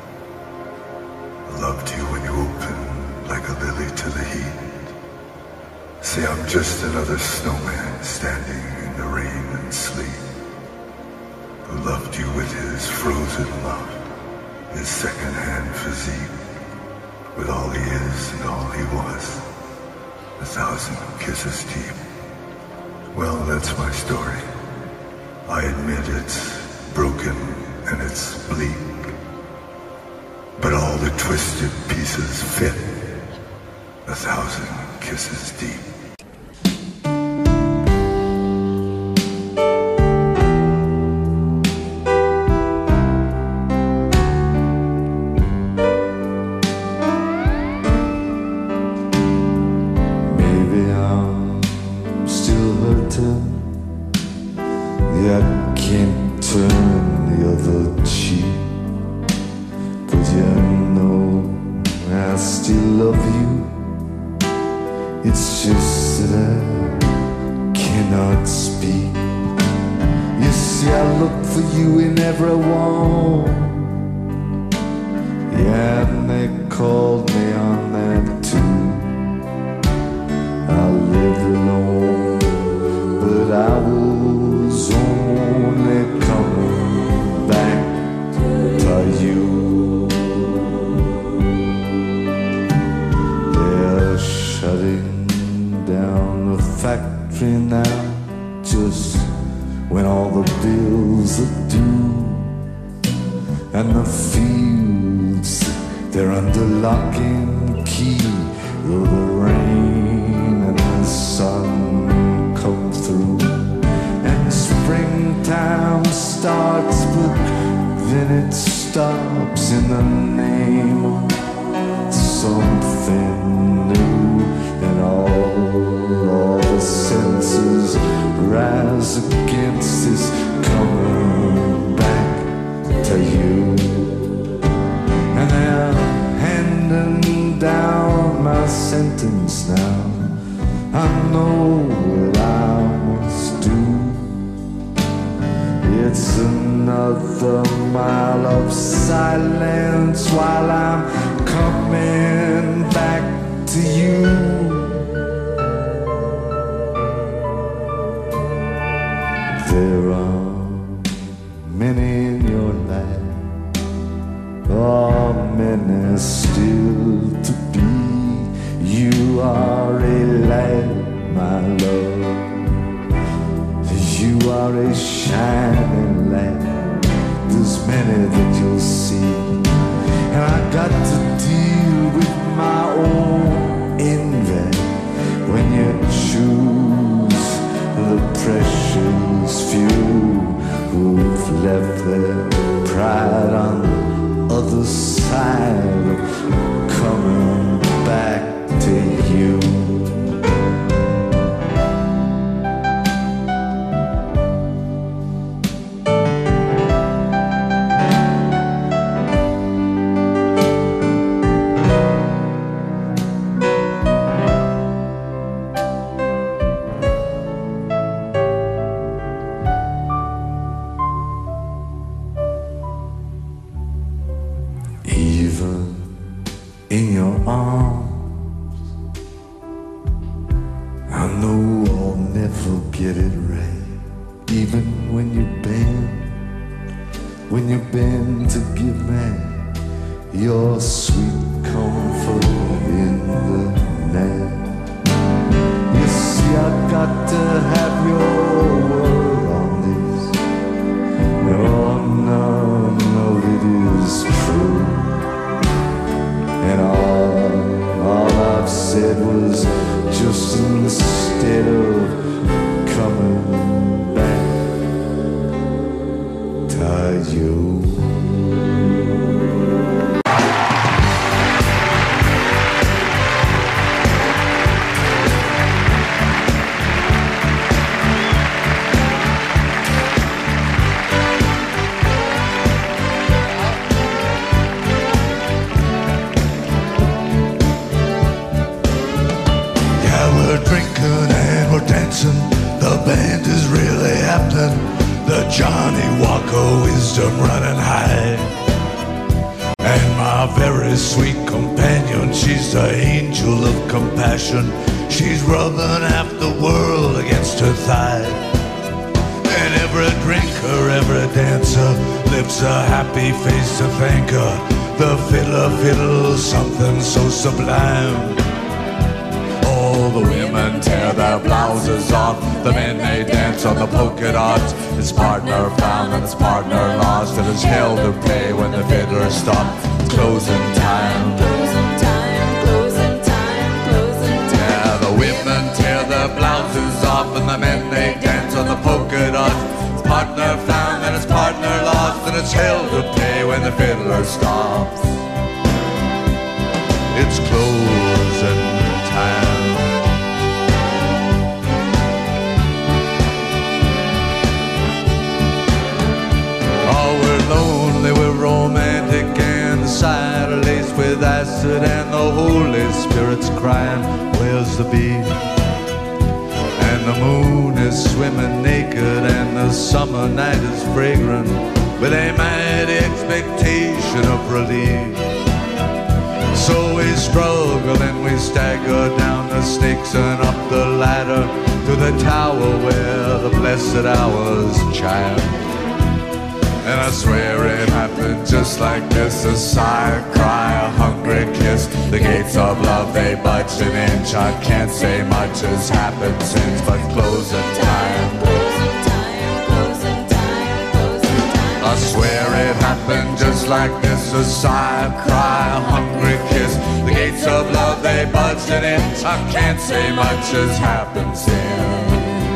I loved you when you opened like a lily to the heat. See, I'm just another snowman standing in the rain and sleet, who loved you with his frozen love, his second-hand physique, with all he is and all he was, a thousand kisses deep. Well, that's my story. I admit it's broken and it's bleak, but all the twisted pieces fit, a thousand kisses deep. There are many in your life, or many still to be. You are a light, my love. You are a shining light. There's many that you'll see, and I got to deal with my own envy when you choose the precious few who've left their pride on the other side of coming back to you. Even in your arms, I know I'll never get it right. Even when you bend, when you bend to give me your sweet comfort in the night. You see, I got to have your word on this. Oh no, no, it is true. And all, all I've said was just instead of coming back to you. The band is really happening. The Johnny Walker wisdom running high. And my very sweet companion, she's the angel of compassion. She's rubbing half the world against her thigh. And every drinker, every dancer lifts a happy face to thank her. The fiddler fiddles something so sublime. All the women tear their blouses off. The men, they dance on the polka dots. His partner found and his partner lost. And it's hell to pay when the fiddler stopped. It's closing time. Closing time, closing time, closing time. Yeah, the women tear their blouses off. And the men, they dance on the polka dots. His partner found and his partner lost. And it's hell to pay when the fiddler stops. It's closing time. Lonely, we're romantic, and the cider laced with acid, and the Holy Spirit's crying, where's the beef? And the moon is swimming naked, and the summer night is fragrant with a mighty expectation of relief. So we struggle and we stagger down the snakes and up the ladder to the tower where the blessed hours chime. And I swear it happened just like this. A sigh, a cry, a hungry kiss. The gates of love, they budge an inch. I can't say much has happened since, but closing time. Closing time, closing time, closing time. I swear it happened just like this. A sigh, a cry, a hungry kiss. The gates of love, they budge an inch. I can't say much has happened since.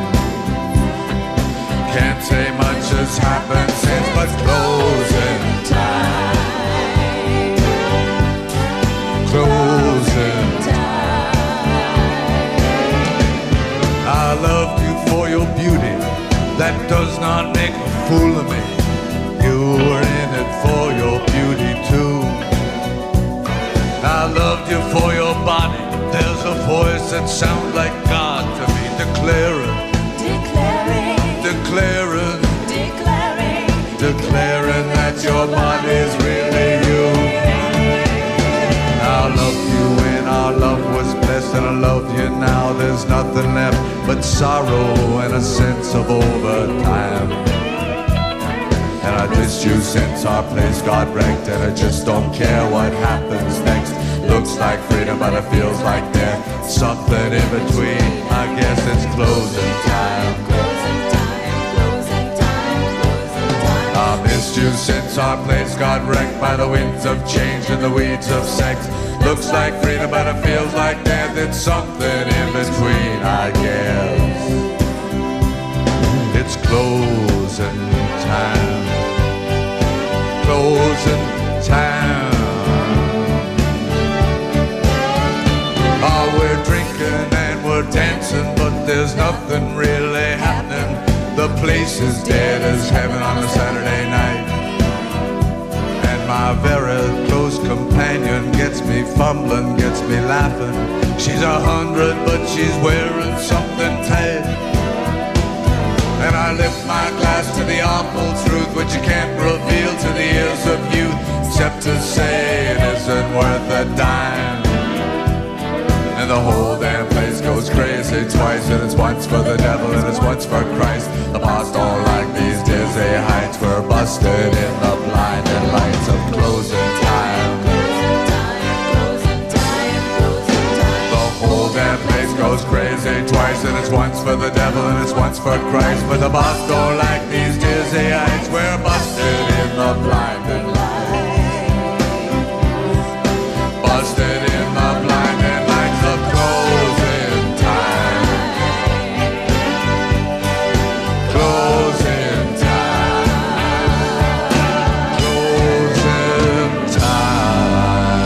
Can't say much has happened since, but closing time. Closing time. I loved you for your beauty. That does not make a fool of me. You were in it for your beauty too. I loved you for your body. There's a voice that sounds like God to me, declaring, Declaring, declaring, declaring, declaring that your body's really you. I loved you when our love was blessed, and I love you now. There's nothing left but sorrow and a sense of overtime. missed you since our place got wrecked, and I just don't care what happens next. Looks like freedom, but it feels like death. Something in between, I guess it's closing time. Closing time, closing time, closing time. I missed you since our place got wrecked by the winds of change and the weeds of sex. Looks like freedom, but it feels like death. It's something in between, I guess. It's closing time. Closing time. Oh, we're drinking and we're dancing, but there's nothing really happening. The place is dead as heaven on a Saturday night. And my very close companion gets me fumbling, gets me laughing. She's a hundred, but she's wearing something tight. And I lift my glass to the awful truth, which you can't reveal to the ears of youth, except to say it isn't worth a dime. And the whole damn place goes crazy twice, and it's once for the devil and it's once for Christ. The boss don't like these dizzy heights. We're busted in the blinding lights of closing time. Closing time, closing time, closing time. The whole damn place goes crazy twice, and it's once for the devil and it's once for Christ. But the boss don't like these dizzy heights. We're busted in the blinding lights. Busted in the blinding lights of closing time. Closing time. Closing time.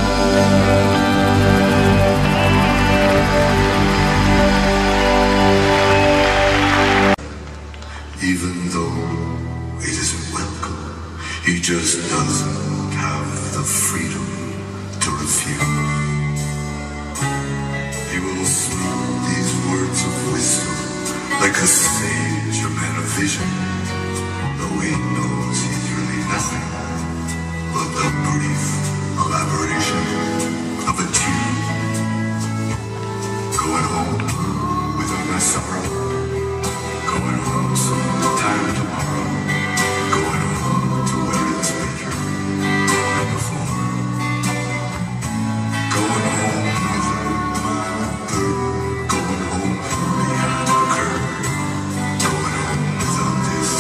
Even though it isn't welcome, he just doesn't have the freedom to refuse. He will speak these words of wisdom like a sage, a man of vision, though he knows he's really nothing but the brief elaboration of a tune. Going home without my sorrow, going home sometime tomorrow, going home to where it's better than before. Going home without my burden, going home behind the curtain, going home without this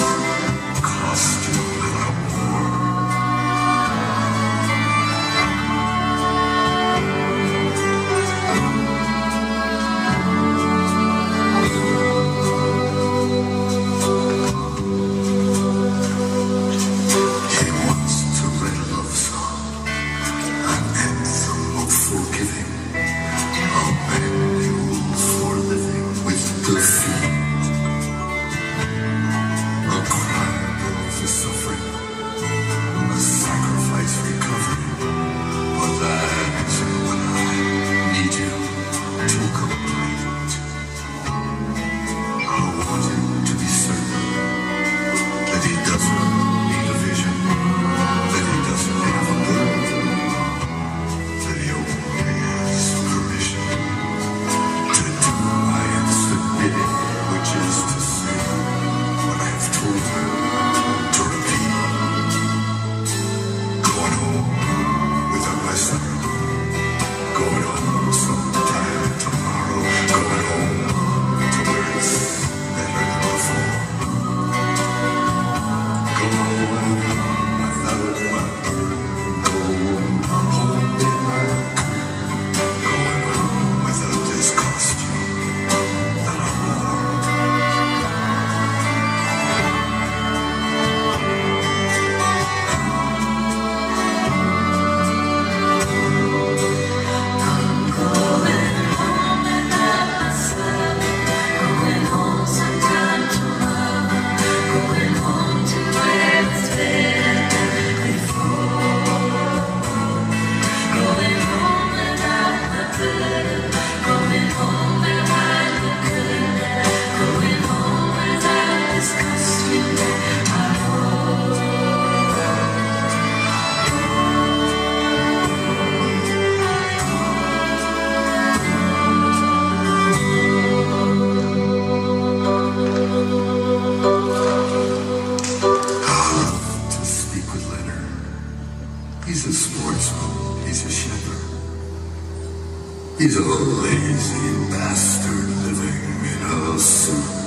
He's a lazy bastard living in a suit.